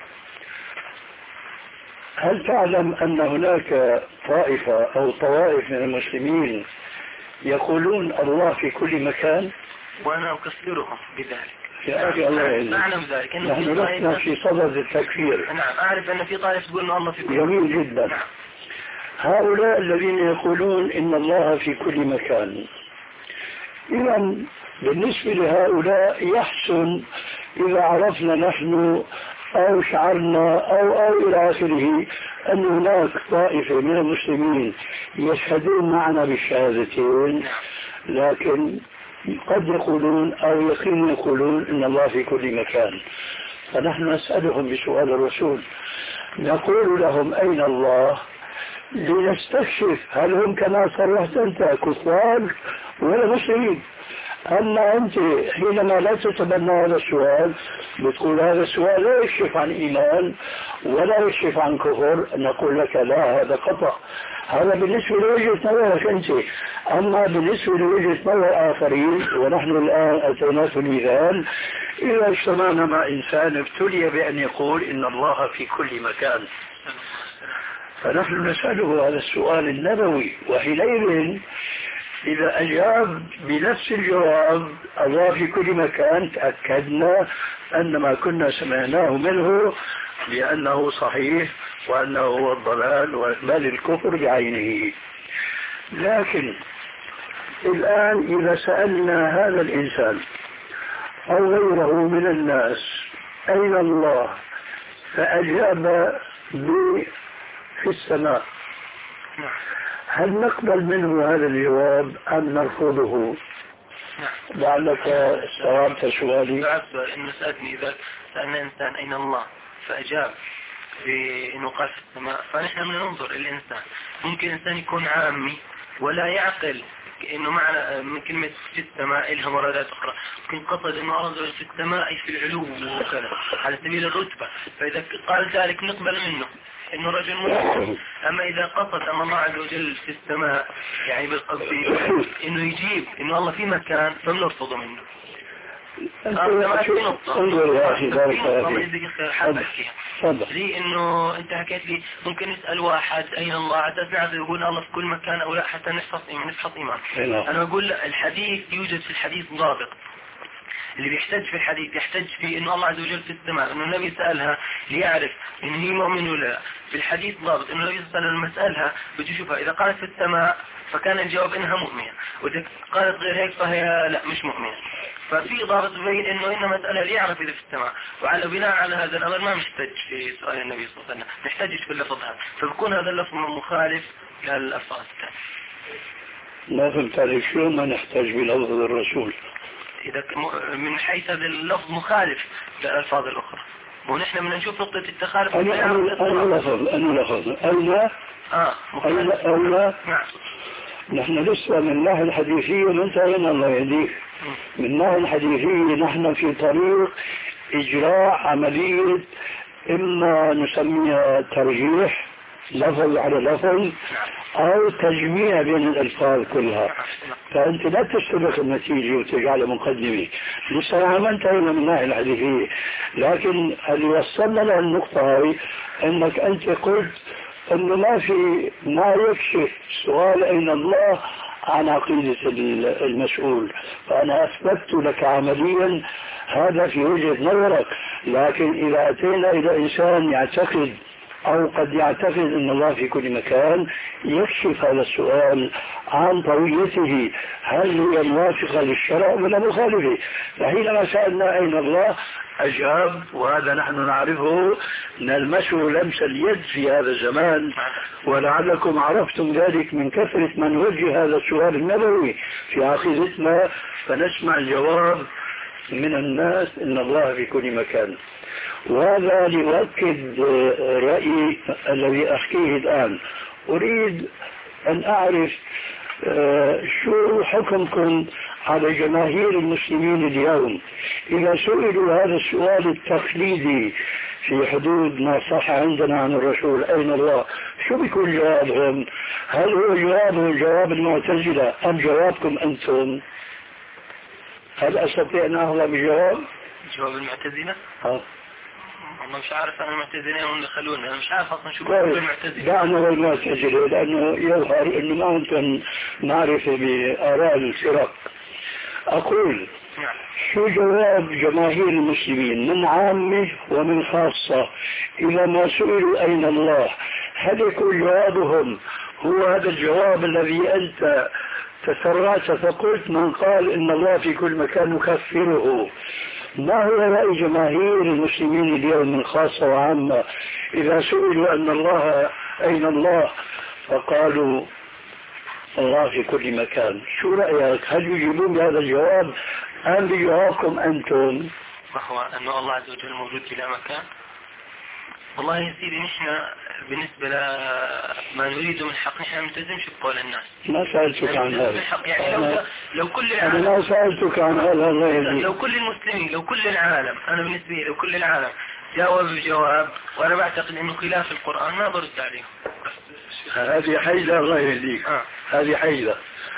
هل تعلم أن هناك طائفة أو طوائف من المسلمين يقولون الله في كل مكان؟ وأنا أكفرهم بذلك. يا أخي الله يعلمك. أعلم ذلك. نحن لسنا في صدد التكفير. نعم أعرف أن في طائفة تقول أن الله في كل مكان. جميل جدا. نعم. هؤلاء الذين يقولون إن الله في كل مكان، إذا بالنسبة لهؤلاء يحسن إذا عرفنا نحن أو شعرنا أو أو إلى آخره أن هناك طائفة من المسلمين يشهدون معنا بالشهادتين، لكن قد يقولون أو يقين يقولون إن الله في كل مكان. فنحن نسألهم بسؤال الرسول، نقول لهم أين الله لنستكشف هل هم كما صرحت أنت كفار ولا مسلمين. أما أنت حينما لا تتبنى هذا السؤال بتقول هذا السؤال لا يكشف عن إيمان ولا يكشف عن كفر، نقول لك لا، هذا خطأ. هذا بالنسبة لوجهة نظرك أنت. أما بالنسبة لوجهة نظر آخرين، ونحن الآن أتيناك المثال، إذا اجتمعنا مع إنسان ابتلي بأن يقول إن الله في كل مكان، فنحن نسأله هذا السؤال النبوي، وحينئذ إذا أجاب بنفس الجواب الله في كل مكان تأكدنا أن ما كنا سمعناه منه لأنه صحيح وأنه هو الضلال بل الكفر بعينه. لكن الآن إذا سألنا هذا الإنسان أو غيره من الناس أين الله فأجاب في السماء، هل نقبل منه هذا الجواب أم نرفضه؟ لعلك استوعبت سؤالي. استوعبت إنه سألني إذا سألنا إنسان أين الله فأجاب بأنه قال في السماء، فنحن بننظر الإنسان. ممكن إنسان يكون عامي ولا يعقل إنه معنى من كلمة في السماء إلها مرادات أخرى، ممكن قصد إنه أراد في السماء أي في العلو وكذا على سبيل الرتبة، فإذا قال ذلك نقبل منه إنه رجل مسلم. أما إذا قصد أن الله عز وجل في السماء يعني بالقصد إنه يجيب إنه الله في مكان فبنرفضه منه. انظر يا أخي بارك الله فيك لي إنه أنت حكيت لي ممكن نسأل واحد أين الله عدد نعرف يقول الله في كل مكان أو لا حتى نفحص إيمان نفحص إيمان. أنا بقول الحديث يوجد في الحديث ضابط، اللي بيحتج في الحديث يحتج في إنه الله عز وجل في السماء، إنه النبي سألها ليعرف إن هي مؤمن ولا لا. في الحديث ضابط إنه النبي صلى الله عليه وسلم مسألها بتشوفها إذا قالت في السماء فكان الجواب إنها مؤمنة، وإذا قالت غير هيك فهي لا مش مؤمنة. ففي ضابط بين إنه إنما مسألة ليعرف إذا في السماء، وعلى بناء على هذا الأمر ما نحتاج في سؤال النبي صلى الله عليه وسلم نحتاجش في اللفظ هذا، فبكون هذا اللفظ مخالف للألفاظ الثانية. ما فهمت عليك شو ما نحتاج بلفظ الرسول؟ إذا من حيث هذا اللفظ مخالف للألفاظ الأخرى، ونحن بدنا نشوف نقطة التخالف. أنا أنا لفظ أنا لفظ أولى آه أولى أولى نعم. نحن لسه من الناحية الحديثية ما انتهينا الله يهديك. من الناحية الحديثية نحن في طريق إجراء عملية إما نسميها ترجيح لفظ على لفظ أو تجميع بين الألفاظ كلها. فأنت لا تستبق النتيجة وتجعل مقدمة، لسه ما انتهينا من الناحية الحديثية. لكن اللي وصلنا للنقطة هاي أنك أنت قلت أنه ما في ما يكشف سؤال أين الله عن عقيدة المسؤول، فأنا أثبت لك عمليا هذا في وجهة نظرك. لكن إذا أتينا إلى إنسان يعتقد أو قد يعتقد أن الله في كل مكان يكشف هذا السؤال عن طويته هل هي موافقة للشرع ولا مخالفة. فحينما سألنا أين الله أجاب، وهذا نحن نعرفه نلمسه لمس اليد في هذا الزمان، ولعلكم عرفتم ذلك من كثرة من وجه هذا السؤال النبوي في عقيدتنا، فنسمع الجواب من الناس إن الله في كل مكان. وهذا ليؤكد رأيي الذي أحكيه الآن. أريد أن أعرف شو حكمكم على جماهير المسلمين اليوم إذا سئلوا هذا السؤال التقليدي في حدود ما صح عندنا عن الرسول أين الله، شو بيكون جوابهم؟ هل هو جوابهم جواب المعتزلة أم جوابكم أنتم؟ هل أستطيع أن أهلا بجواب؟ جواب المعتزلة؟ ها والله مش عارف أنا المعتزلين هم اللي خلونا، أنا مش عارف أصلا شو بيقول المعتزلة. دعنا المعتزلة لأنه يظهر أنه ما أنتم معرفة بآراء الفرق. أقول شو جواب جماهير المسلمين من عامة ومن خاصة إذا ما سئلوا أين الله؟ هل يكون جوابهم هو هذا الجواب الذي أنت تسرعت فقلت من قال إن الله في كل مكان نكفره؟ ما هو رأي جماهير المسلمين اليوم من خاصة وعامة إذا سئلوا أن الله أين الله فقالوا الله في كل مكان؟ شو رأيك؟ هل يجيبون بهذا الجواب أم بجوابكم أنتم؟ ما هو أن الله عز وجل موجود في لا مكان؟ والله يا سيدي نحن بالنسبة لما نريد من حق نحن نلتزمش بقول الناس. ما سألتك عن هذا. يعني لو, لو كل العالم أنا ما سألتك عن هذا. لو كل المسلمين لو كل العالم أنا بالنسبة لي لو كل العالم جاوب بجواب وأنا بعتقد إنه خلاف القرآن ما برد عليه. هذه حيلة الله يهديك. آه. هذه حيلة.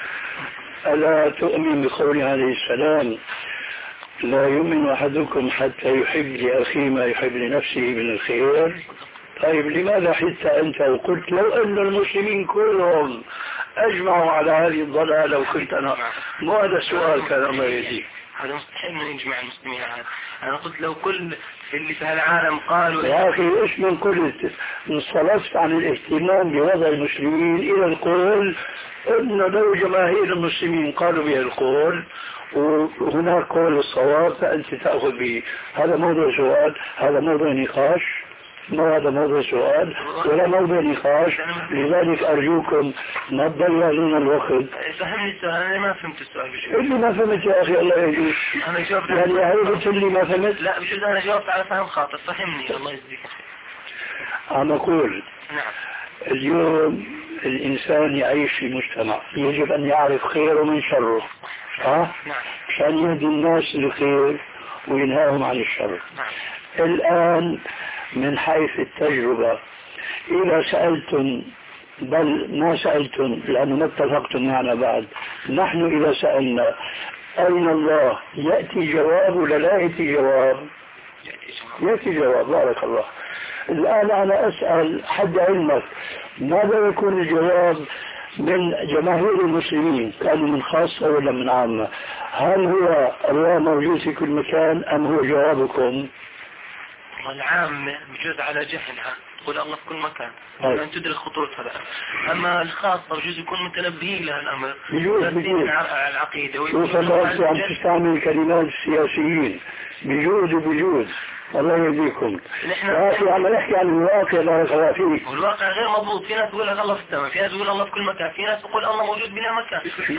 ألا تؤمن بقول عليه السلام لا يؤمن أحدكم حتى يحب لأخيه ما يحب لنفسه من الخير؟ طيب لماذا حتى أنت وقلت لو أن المسلمين كلهم أجمعوا على هذه الضلالة وكنت أنا. مو هذا السؤال كان الله يهديك. هذا مستحيل من يجمع المسلمين على هذا. أنا قلت لو كل في اللي في العالم قالوا يا أخي إيش من قلت؟ انصرفت عن الاهتمام بوضع المسلمين إلى القول إن لو جماهير المسلمين قالوا به القول وهناك قول الصواب فأنت تأخذ به. هذا موضوع سؤال، هذا موضوع نقاش، ما هذا موضوع سؤال ولا موضوع نقاش. لذلك أرجوكم ما تضيعون الوقت. فهمني السؤال. أنا ما فهمت السؤال بشكل. اللي ما فهمت يا أخي الله يهديك. أنا جاوبت. يعني عيبت اللي ما فهمت. لا بجوز أنا جاوبت على فهم خاطئ. فهمني الله يجزيك. عم أقول نعم. اليوم الإنسان يعيش في مجتمع يجب أن يعرف خيره من شره. ها؟ نعم. عشان يهدي الناس للخير وينهاهم عن الشر. نعم. الآن من حيث التجربة إذا سألتم، بل ما سألتم لأنه ما اتفقتم معنا بعد، نحن إذا سألنا أين الله يأتي جواب ولا لا يأتي جواب؟ يأتي جواب. بارك الله. الآن أنا أسأل حد علمك ماذا يكون الجواب من جماهير المسلمين؟ كانوا من خاصة ولا من عامة؟ هل هو الله موجود في كل مكان أم هو جوابكم؟ العام بجوز على جهلها تقول الله في كل مكان لأن تدرك خطورتها الآن. أما الخاصة بجوز يكون متنبهين لها الأمر بجوز بجوز على العقيدة. شوف الله عم تستعمل كلمات السياسيين بجوز وبجوز. الله يهديكم. نحن عم نحكي عن الواقع. بارك الله فيك. والواقع غير مضبوط. في ناس تقول الله في السماء، في ناس تقول الله في كل مكان، في ناس تقول الله موجود بلا مكان.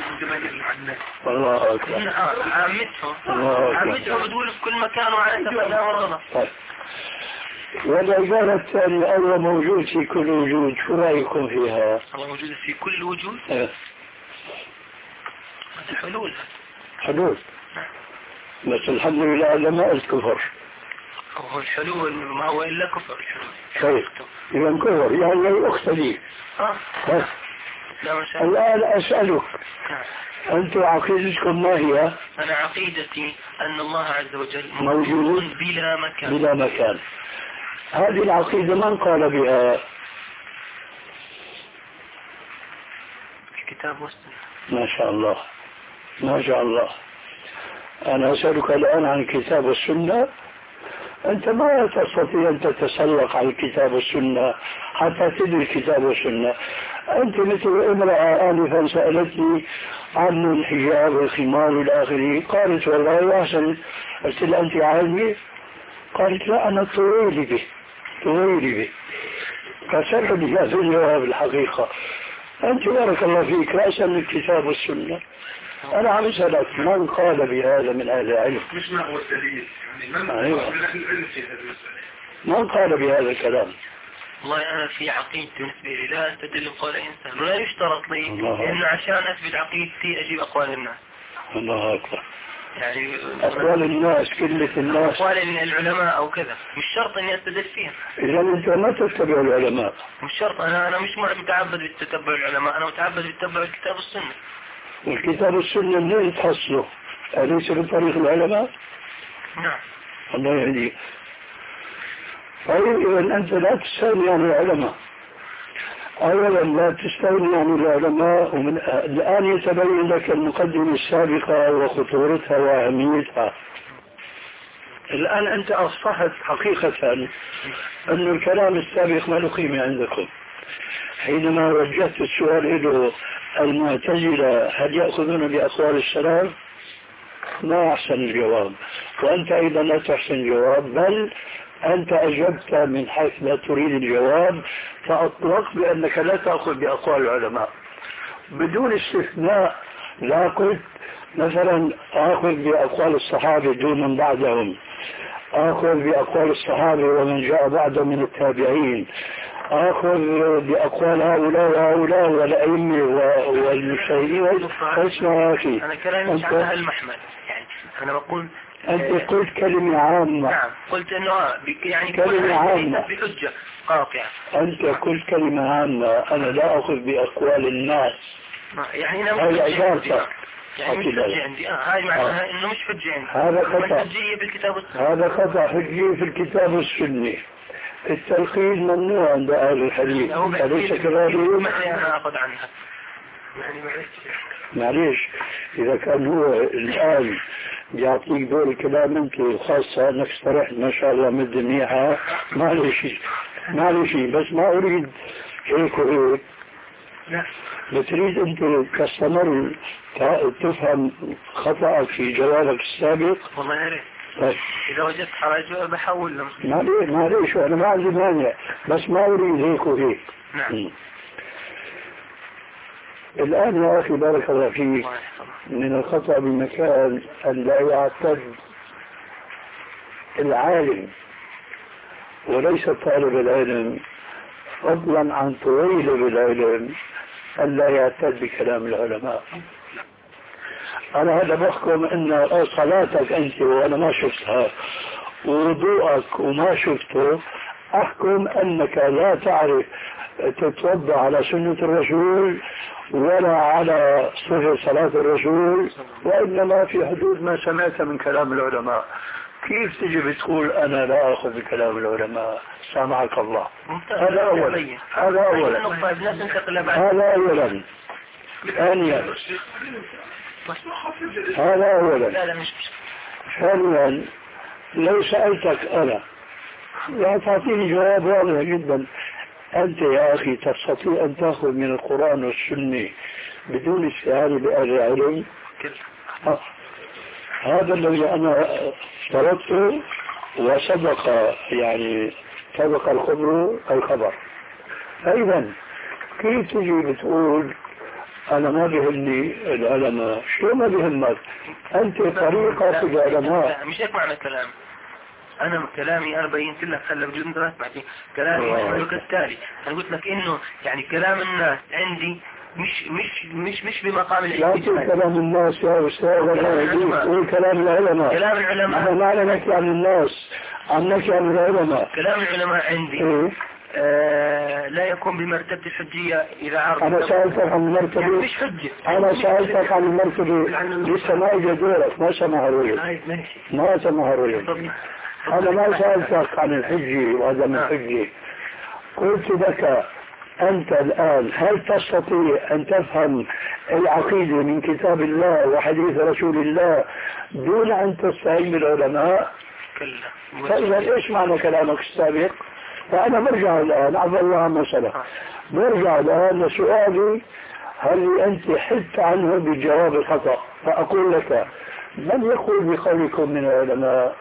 الله أكبر. عمتهم عمتهم بتقول في كل مكان وعلى تفاهم الغلط. والعبارة الثانية الله موجود في كل وجود، شو رأيكم فيها؟ الله موجود في كل وجود. اه. هذا حلول. حلول. بس الحمد لله لما الكفر. هو الحلول ما هو إلا كفر. طيب إذا كفر يعني أختلي. اه. بس. الآن أسألك أنت عقيدتكم ما هي؟ أنا عقيدتي أن الله عز وجل موجود بلا مكان. بلا مكان. هذه العقيدة من قال بها؟ الكتاب والسنة. ما شاء الله ما شاء الله. أنا أسألك الآن عن الكتاب والسنة. أنت ما تستطيع أن تتسلق على الكتاب والسنة حتى تدري الكتاب والسنة. أنت مثل امرأة آنفا سألتني عن الحجاب والخمار والى آخره، قالت والله أحسن. قلت لها أنت عالمة؟ قالت لا أنا طويلي به طويلي به. فسألني هذا الجواب الحقيقة. أنت بارك الله فيك رأسا من الكتاب والسنة. أنا عم أسألك من قال بهذا من أهل العلم؟ مش ما هو الدليل يعني من أيوة. من أهل العلم في هذا المسألة؟ من قال بهذا الكلام؟ والله أنا في عقيدتي بالنسبة لي لا أستدل بقول إنسان ولا يشترط لي إنه عشان أثبت عقيدتي أجيب أقوال الناس. الله أكبر. يعني أقوال الناس كلمة الناس أقوال من العلماء أو كذا مش شرط إني أستدل فيها. إذا أنت ما تتبع العلماء. مش شرط. أنا أنا مش متعبد بالتتبع العلماء، أنا متعبد بالتتبع الكتاب والسنة. والكتاب والسنة منين تحصله؟ أليس بطريق العلماء؟ نعم. الله يهديك. طيب إذا أنت لا تستغني عن العلماء. أولا لا تستغني عن العلماء، ومن الآن يتبين لك المقدمة السابقة وخطورتها وأهميتها. الآن أنت أصبحت حقيقة أن الكلام السابق ما له قيمة عندكم. حينما وجهت السؤال له المعتزلة هل يأخذون بأقوال السلام؟ ما أحسن الجواب، وأنت أيضا لا تحسن الجواب، بل أنت أجبت من حيث لا تريد الجواب، فأطلقت بأنك لا تأخذ بأقوال العلماء بدون استثناء. لا قلت مثلا آخذ بأقوال الصحابة دون من بعدهم، آخذ بأقوال الصحابة ومن جاء بعدهم من التابعين، آخذ بأقوال هؤلاء وهؤلاء والأئمة والمجتهدين. اسمع يا أخي، أنا كلامي مش على هالمحمل. يعني أنا بقول أنت قلت كلمة عامة. نعم قلت إنه يعني كلمة عامة بحجة قاطعة. أنت قلت كلمة عامة، أنا لا أخذ بأقوال الناس. يعني أنا هاي عبارتك. يعني مش حجة عندي. آه هاي معناها إنه مش حجة عندي. هذا قطع حجية بالكتاب والسنة. هذا قطع حجية في الكتاب والسنة. التلقين ممنوع عند أهل الحديث، أليس كذلك؟ ما أنا أخذ عنها. يعني معلش معليش إذا كان هو الآن بيعطيك دور الكلام أنت الخاصة أنك استرحت ما شاء الله مدة منيحة معليش معليش بس ما أريد هيك وهيك. لا بتريد أنت كاستمر تفهم خطأك في جوابك السابق. والله يا ريت طيب إذا وجدت حرج بحول لهم. معليش معليش أنا ما عندي مانع بس ما أريد هيك وهيك. نعم. الآن يا أخي بارك الله فيك من الخطأ بمكان أن لا يعتد العالم وليس طالب العلم فضلا عن طويل العلم أن لا يعتد بكلام العلماء. أنا هذا بحكم أن صلاتك أنت وأنا ما شفتها ووضوءك وما شفته أحكم أنك لا تعرف تتوضأ على سنة الرسول ولا على صفة صلاة الرسول وإنما في حدود ما سمعت من كلام العلماء. كيف تجي بتقول أنا لا أخذ بكلام العلماء؟ سامعك الله. هذا أولا هذا أولا هذا أولا ثانيا هذا أولا ثانيا لو سألتك أنا لا تعطيني جواب واضح جدا. أنت يا أخي تستطيع أن تأخذ من القرآن والسنة بدون استعانة بأهل العلم؟ هذا الذي أنا افترضته وسبق يعني سبق الخبر الخبر. أيضا كيف تجي بتقول أنا ما بهمني العلماء؟ شو ما بهمك؟ أنت طريقة في العلماء. مش هيك معنى الكلام. أنا كلامي أنا بينت لك هلا بجوز أنت سمعتني كلامي يشمل كالتالي. أنا قلت لك إنه يعني كلام الناس عندي مش مش مش مش بمقام الاجتهاد. لا كلام الناس يا أستاذ قول كلام العلماء. كلام العلماء. أنا ما نحكي عن الناس عنك عن العلماء. كلام العلماء عندي إيه؟ آه لا يكون بمرتبة الحجية إذا عرض. أنا سألتك عن المرتبة يعني مش حجة. أنا سألتك عن المرتبة لسه ما إجا دورك ما سمع الرجل ما سمع الرجل. أنا ما سألتك عن الحجة وعدم الحجة. قلت لك أنت الآن هل تستطيع أن تفهم العقيدة من كتاب الله وحديث رسول الله دون أن تستعين بالعلماء؟ كلا. فإذا إيش معنى كلامك السابق؟ فأنا برجع الآن عفوا الله عما سلف برجع الآن لسؤالي هل أنت حدت عنه بالجواب الخطأ. فأقول لك من يقول بقولكم من العلماء؟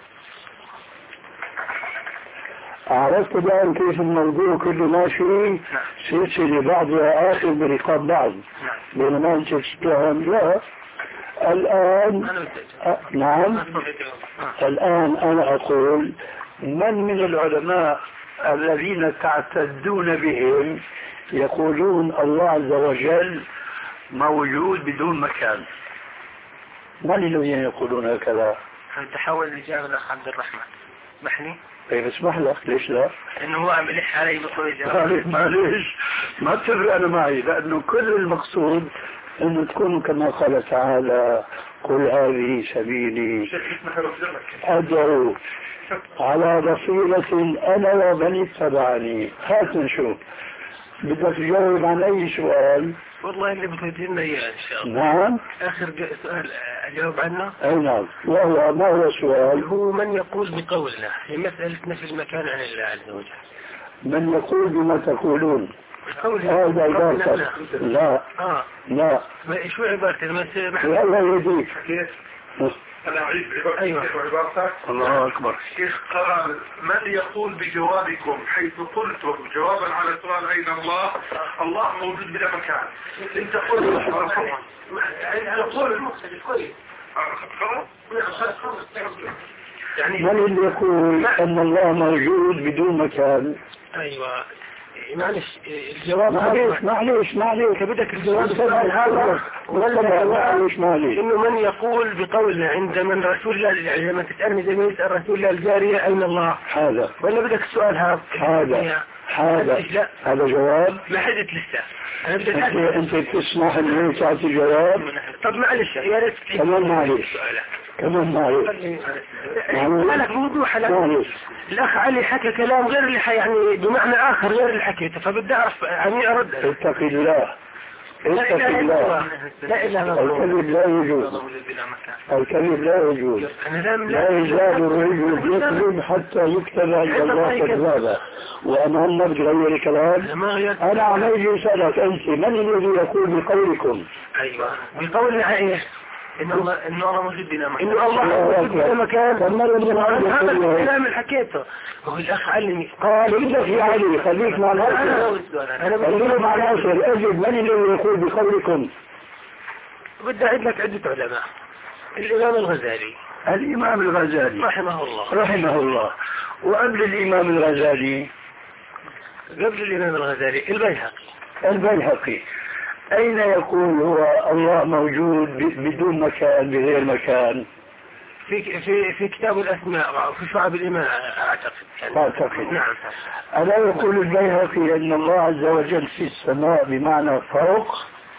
عرفت الآن كيف الموضوع كله ماشي سلسلة بعضها آخر برقاب بعض بينما أنت تتهم. لا الآن أ... نعم الآن أنا أقول من من العلماء الذين تعتدون بهم يقولون الله عز وجل موجود بدون مكان؟ من الذين يقولون هكذا؟ تحول الإجابة لأخ عبد الرحمن محلي. طيب اسمح لك ليش لا؟ انه هو عم يلح علي بقول جواب. معليش ما تفرق انا معي لانه كل المقصود انه تكون كما قال تعالى قل هذه سبيلي ادعو على بصيرة انا ومن اتبعني. هات نشوف بدك تجاوب عن اي سؤال. والله اللي بتجينا اياه ان شاء الله. نعم اخر سؤال اجاوب عنه. اي نعم وهو ما هو السؤال؟ هو من يقول بقولنا في مسألة نفي المكان عن الله عز وجل. من يقول بما تقولون هذا عبارة. لا اه لا شو عبارتي لما الله يهديك. أنا أعيد أيوة. عبارتك. الله أكبر. شيخ قال من يقول بجوابكم حيث قلتم جوابا على سؤال أين الله؟ الله موجود بلا مكان. أنت قلت أنا قول المقصد كويس. يعني من اللي يقول أن الله موجود بدون مكان؟ أيوة معلش الجواب معليش معليش معليش بدك الجواب هذا ولا معليش معليش إنه من يقول بقول عند من رسول الله يعني لما تسألني زي ما يسأل رسول الله الجارية أين الله هذا ولا بدك السؤال هذا هذا هذا هذا جواب ما حدث لسه. أنا بدك أنت أنت تسمح إنه تعطي جواب. طب معلش يا ريت كمان معلش كمان معلش مالك بوضوح. الأخ علي حكى كلام غير اللي يعني بمعنى آخر غير اللي حكيته فبدي أعرف عني أرد. اتق الله اتق الله. الكذب لا يجوز، الكذب لا يجوز، لا يزال الرجل يكذب حتى يكتب عند الله كذابا. وأنا هل نرجع كلام؟ أنا عمالي يسألك أنت من الذي يقول بقولكم؟ أيوة بقول ايش؟ إن الله إن الله موجود بلا مكان. إن الله موجود بلا مكان. هذا الكلام اللي حكيته. هو الأخ علمي. قال إذا في علي خليك مع الأخر. أنا بقول مع الأخر أجد من الذي يقول بقولكم؟ بدي أعد لك عدة علماء. الإمام الغزالي. الإمام الغزالي. رحمه الله. رحمه الله. وقبل الإمام الغزالي. قبل الإمام الغزالي البيهقي. البيهقي. أين يقول هو الله موجود بدون مكان بغير مكان؟ في في في كتاب الأسماء في شعب الإيمان أعتقد. أعتقد. نعم. ألا يقول البيهقي أن الله عز وجل في السماء بمعنى فوق؟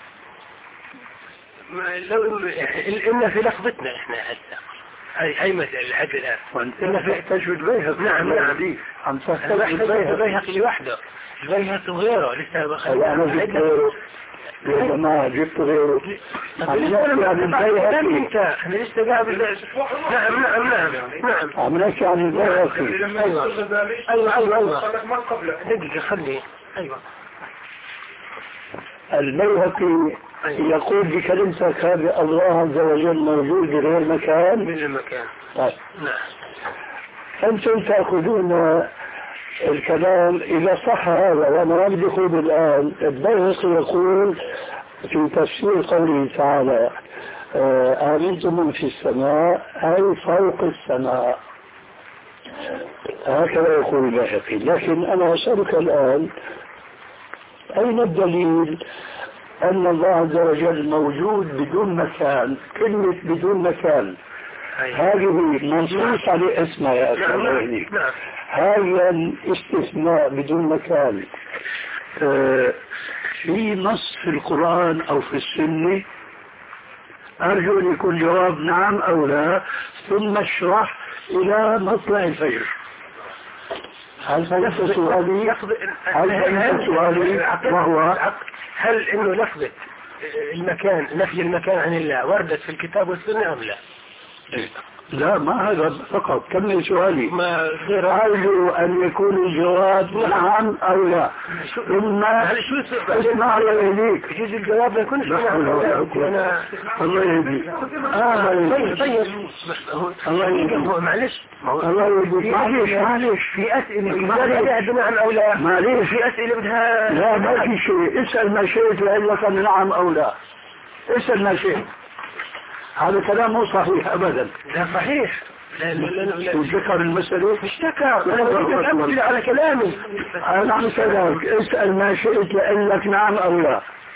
لو إن في لفظتنا إحنا هسه أي أي مسألة لحد الآن. إن في تجد البيهقي. نعم نعم. عم تحتاج البيهقي لوحده. البيهقي وغيره لسه بخير. أنا جبت غيره. يا جماعة جبت غيره. لم انت احنا لسه قابل. نعم نعم نعم نعم. عم نحكي عن البيهقي. ايوه ايوه ايوه ايوه. دقيقة خلي. ايوه. البيهقي يقول بكلمتك هذه الله عز وجل موجود بغير مكان. بغير مكان. طيب. نعم. أنتم تأخذون الكلام إذا صح هذا، وأنا ما بدي أقول الآن. البيهقي يقول في تفسير قوله تعالى آمنتم من في السماء أي فوق السماء، هكذا يقول البيهقي. لكن أنا أسألك الآن أين الدليل أن الله عز وجل موجود بدون مكان؟ كلمة بدون مكان هذه منصوص عليه اسمها يا أخي. هذا الاستثناء بدون مكان آه في نص في القرآن أو في السنة؟ أرجو أن يكون جواب نعم أو لا، ثم اشرح إلى مطلع الفجر. هل فهمت سؤالي؟ هل فهمت سؤالي؟ وهو هل إنه لفظة المكان نفي المكان عن الله وردت في الكتاب والسنة أم لا؟ لا، ما هذا فقط. كمل سؤالي. ما أرجو أن يكون الجواب نعم أو لا. ثم اسمع الله يهديك. يجوز الجواب ما يكونش نعم أو لا. الله يهديك. طيب طيب. الله يهديك. معلش. الله يهديك. معلش معلش. في أسئلة بدها نعم أو لا. معلش. في أسئلة بدها. لا ما في شيء. اسأل ما شئت لأن لك نعم أو لا. اسأل ما شئت. هذا كلام مو صحيح أبدا. لا صحيح. لا لا لا لا. وذكر المسألة. مش ذكر. أنا بدي أمثلة على كلامي. أنا عم أسألك اسأل ما شئت لأن لك نعم أو لا.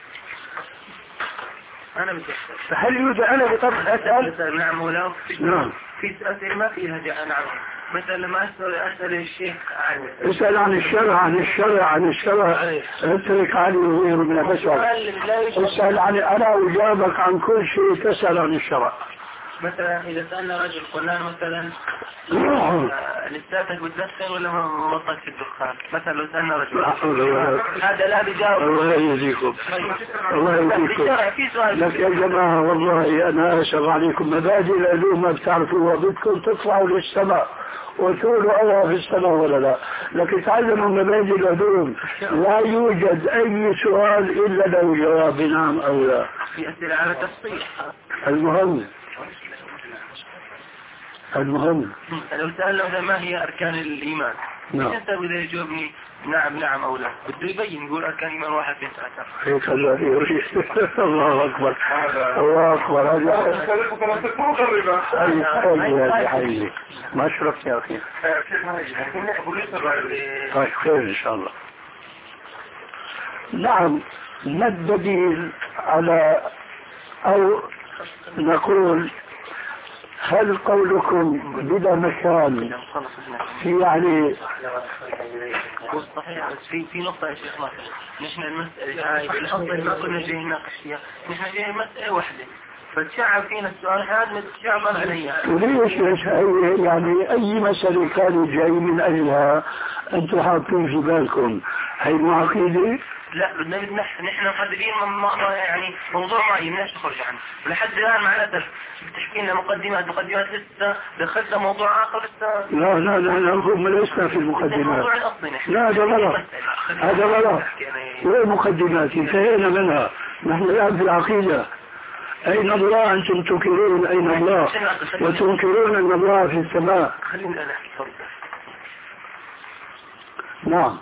أنا بدي أسأل. فهل يوجد أنا بطرح أسأل؟ نعم ولا. نعم. في أسئلة ما فيها جاء نعم. مثلا ما أسأل أسأل الشيخ عن. اسأل عن الشرع عن الشرع عن الشرع. اترك علي وغيره من البشر. اسأل عن أنا أجابك عن كل شيء تسأل عن الشرع. مثلا إذا سألنا رجل قلنا مثلا لساتك بتدخن ولا مبطلت في الدخان؟ مثلا لو سألنا رجل هذا لا بيجاوب. الله يهديكم. الله يهديكم. لك يا جماعة والله أنا أشهد عليكم مبادئ العلوم ما بتعرفوها بدكم تطلعوا للسماء وتقولوا الله في السماء ولا لا. لكن تعلموا مبادئ العلوم. لا يوجد أي سؤال إلا له جواب نعم أو لا. في أسئلة على تصحيح. المهم المهم لو سألنا ما هي أركان الإيمان؟ نعم. أنت إذا يجاوبني نعم نعم أو لا بده يبين يقول أركان الإيمان واحد اثنين ثلاثة. هيك الله يريد. الله أكبر الله أكبر. هذا حقيقي ما شرفت يا أخي. طيب خير إن شاء الله. نعم. ما الدليل على أو نقول هل قولكم بلا مكان في يعني صحيح بس في في نقطة يا شيخ مثلا نحن المسألة هاي بالأصل ما كنا جايين نناقش فيها. نحن جايين مسألة واحدة فتشعب فينا السؤال هذا تشعب عليها. وليش ليش يعني أي مسألة كانوا جايين من أجلها أنتم حاطين في بالكم هي مو عقيدة؟ لا بدنا نحن نحن محددين يعني موضوع معين لا نخرج عنه ولحد الآن معنا بتحكي لنا مقدمات مقدمات لسه دخلنا موضوع آخر لسه. لا لا لا لا هم لسه في المقدمات. لا هذا غلط هذا غلط. وين مقدمات انتهينا منها. نحن الآن في العقيدة. أين الله أنتم تنكرون أين الله وتنكرون أن الله في السماء. خلينا أنا أحكي. نعم.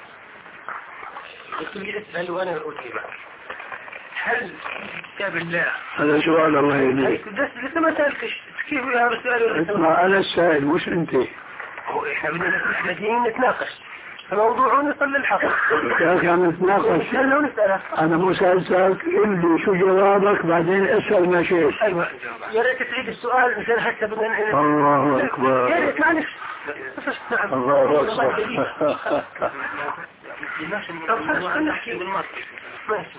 قلت لي اسأل وأنا أجيب. هل كتاب الله هذا سؤال الله يهديك. لسه ما سألتش كيف هذا السؤال. اسمع أنا السائل مش أنت. هو إحنا بدنا إحنا جايين نتناقش فموضوع نصل للحق. يا أخي أنا نتناقش. أنا مو سألتك إلي شو جوابك بعدين اسأل ما شئت. أيوة يا ريت تعيد السؤال مثلا حتى بدنا. الله أكبر. يا ريت معلش. الله أكبر. خلينا نحكي بالمرة. ماشي.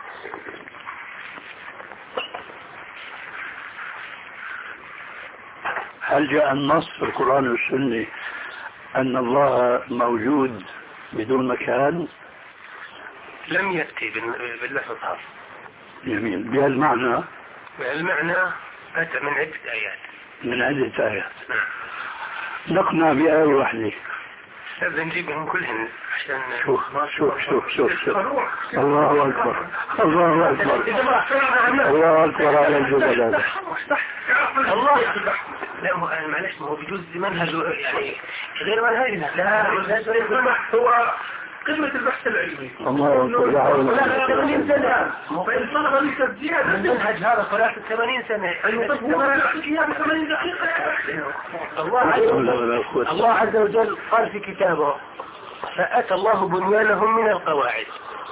هل جاء النص في القرآن والسنة أن الله موجود بدون مكان؟ لم يأتي باللفظ هذا. جميل. بهالمعنى؟ بهالمعنى أتى من عدة آيات. من عدة آيات. نقنع بآية واحدة. بدنا نجيبهم كلهم عشان شوف شوف شوف شوف شوف الله أكبر الله أكبر الله أكبر على الجبل هذا. الله لا معلش ما هو بيجوز منهج يعني غير منهجنا. لا لا هو قمة البحث العلمي. الله أكبر لا حول ولا قوة. ثمانين سنة. فإن طلب لي تسجيل المنهج هذا صلاة ثمانين سنة. ثمانين دقيقة. الله الله عز وجل قال في كتابه فأتى الله بنيانهم من القواعد.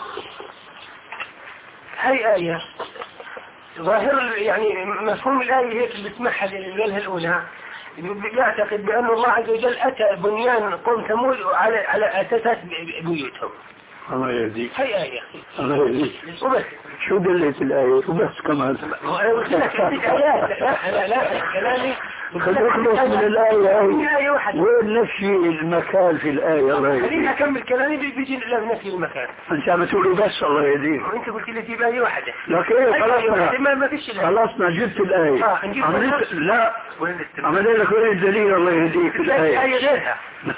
هاي آية ظاهر يعني مفهوم الآية هيك اللي بتسمعها للوجه الأولى يعتقد بأن الله عز وجل أتى بنيان قوم ثمود على على أساسات بيوتهم. الله يهديك. هاي آية. الله يهديك. وبس. شو دلت الآية وبس كمان. أنا قلت لك آيات. لا لا كلامي. خلينا نخلص من الآية هاي. وين نفي المكان في الآية الله يهديك. خليني أكمل كلامي بيجي نفي المكان. أنت عم تقولي بس الله يهديك. وأنت قلت لي تجيب آية واحدة. لكن خلصنا. ما فيش خلصنا جبت الآية. آه نجيب عملت لا. عمل لك وين الدليل الله يهديك في الآية. آية غيرها.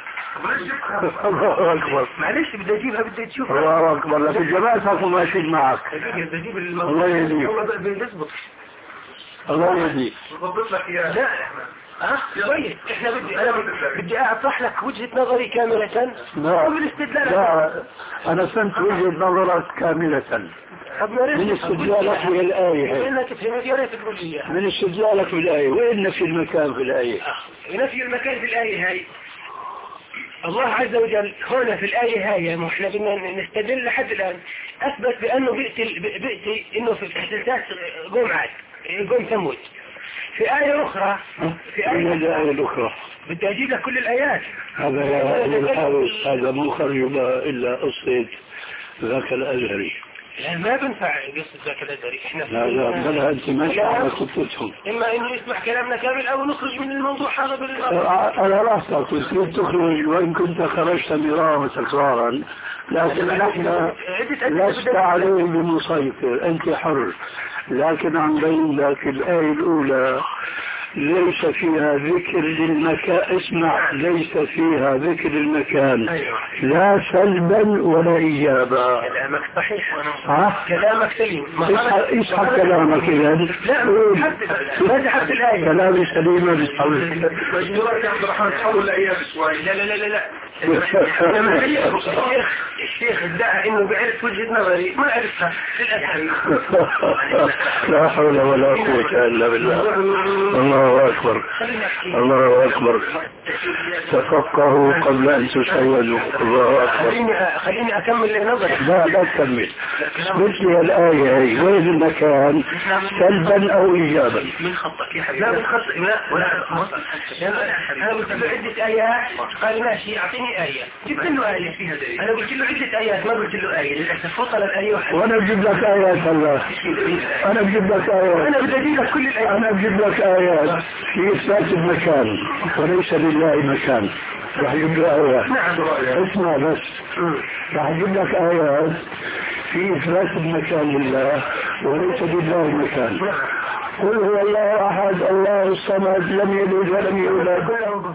الله أكبر. معلش بدي أجيبها بدي تشوفها. الله أكبر لكن جماعتك ماشيين معك. بدي أجيب الله يهديك. بيضبط. الله يهديك. بضبط لك يا. لا ها طيب احنا بدي انا بدي اطرح لك وجهة نظري كاملة. لا بالاستدلال. لا انا فهمت وجهة نظرك كاملة. من استدلالك بالآية. انك تفهم يا ريت تقول لي من استدلالك بالآية وين نفي المكان في الآية؟ نفي المكان في الآية هاي الله عز وجل هنا في الآية هاي احنا بدنا نستدل لحد الآن أثبت بأنه بيأتي بيأتي إنه في الأساس قوم عاد قوم ثمود. في آية أخرى في آية الآية الأخرى بدي أجيب لك كل الآيات. هذا يا هذا مو خرج إلا قصة ذاك الأزهري. لا ما بنفع قصة ذاك الأزهري. إحنا لا لا بلا أنت ماشي على خطتهم. إما إنه يسمع كلامنا كامل أو نخرج من الموضوع هذا بالإضافة. على رأسك كنت تخرج وإن كنت خرجت مرارا وتكرارا لكن نحن لست عليه بمسيطر أنت حر. لكن عن بين ذاك الآية الأولى ليس فيها ذكر للمكان. اسمع ليس فيها ذكر المكان. أيوة. لا سلبا ولا إيجابا. كلامك صحيح. ها؟ كلامك سليم. اسحب كلامك إذا. لا ما حد الآية. كلامي سليمة بالحول. لا لا لا لا لا. الشيخ ادعى انه بيعرف وجهة نظري ما عرفها للأسف. لا حول ولا قوة الا بالله. الله اكبر الله اكبر. تفقهوا قبل ان تسودوا. الله اكبر. خليني خليني اكمل نظري. لا لا تكمل. قلت لي الآية هي وين المكان سلبا او ايجابا. من خطك يا حبيبي. لا من خطك لا ولا انا قلت له عدة ايات قال ماشي اعطيني آية. جبت له آية فيها دليل. أنا قلت له عدة آيات ما قلت له آية للأسف فصل الآية واحدة. وأنا بجيب لك آيات الله. أنا بجيب لك آيات. أنا بدي أجيب لك كل الآيات. أنا بجيب لك آيات في إثبات المكان وليس لله مكان. راح اجيب لك آيات. اسمع بس، راح اجيب لك آيات في إثبات المكان لله وليس لله مكان. قل هو الله أحد الله الصمد لم يلد ولم يولد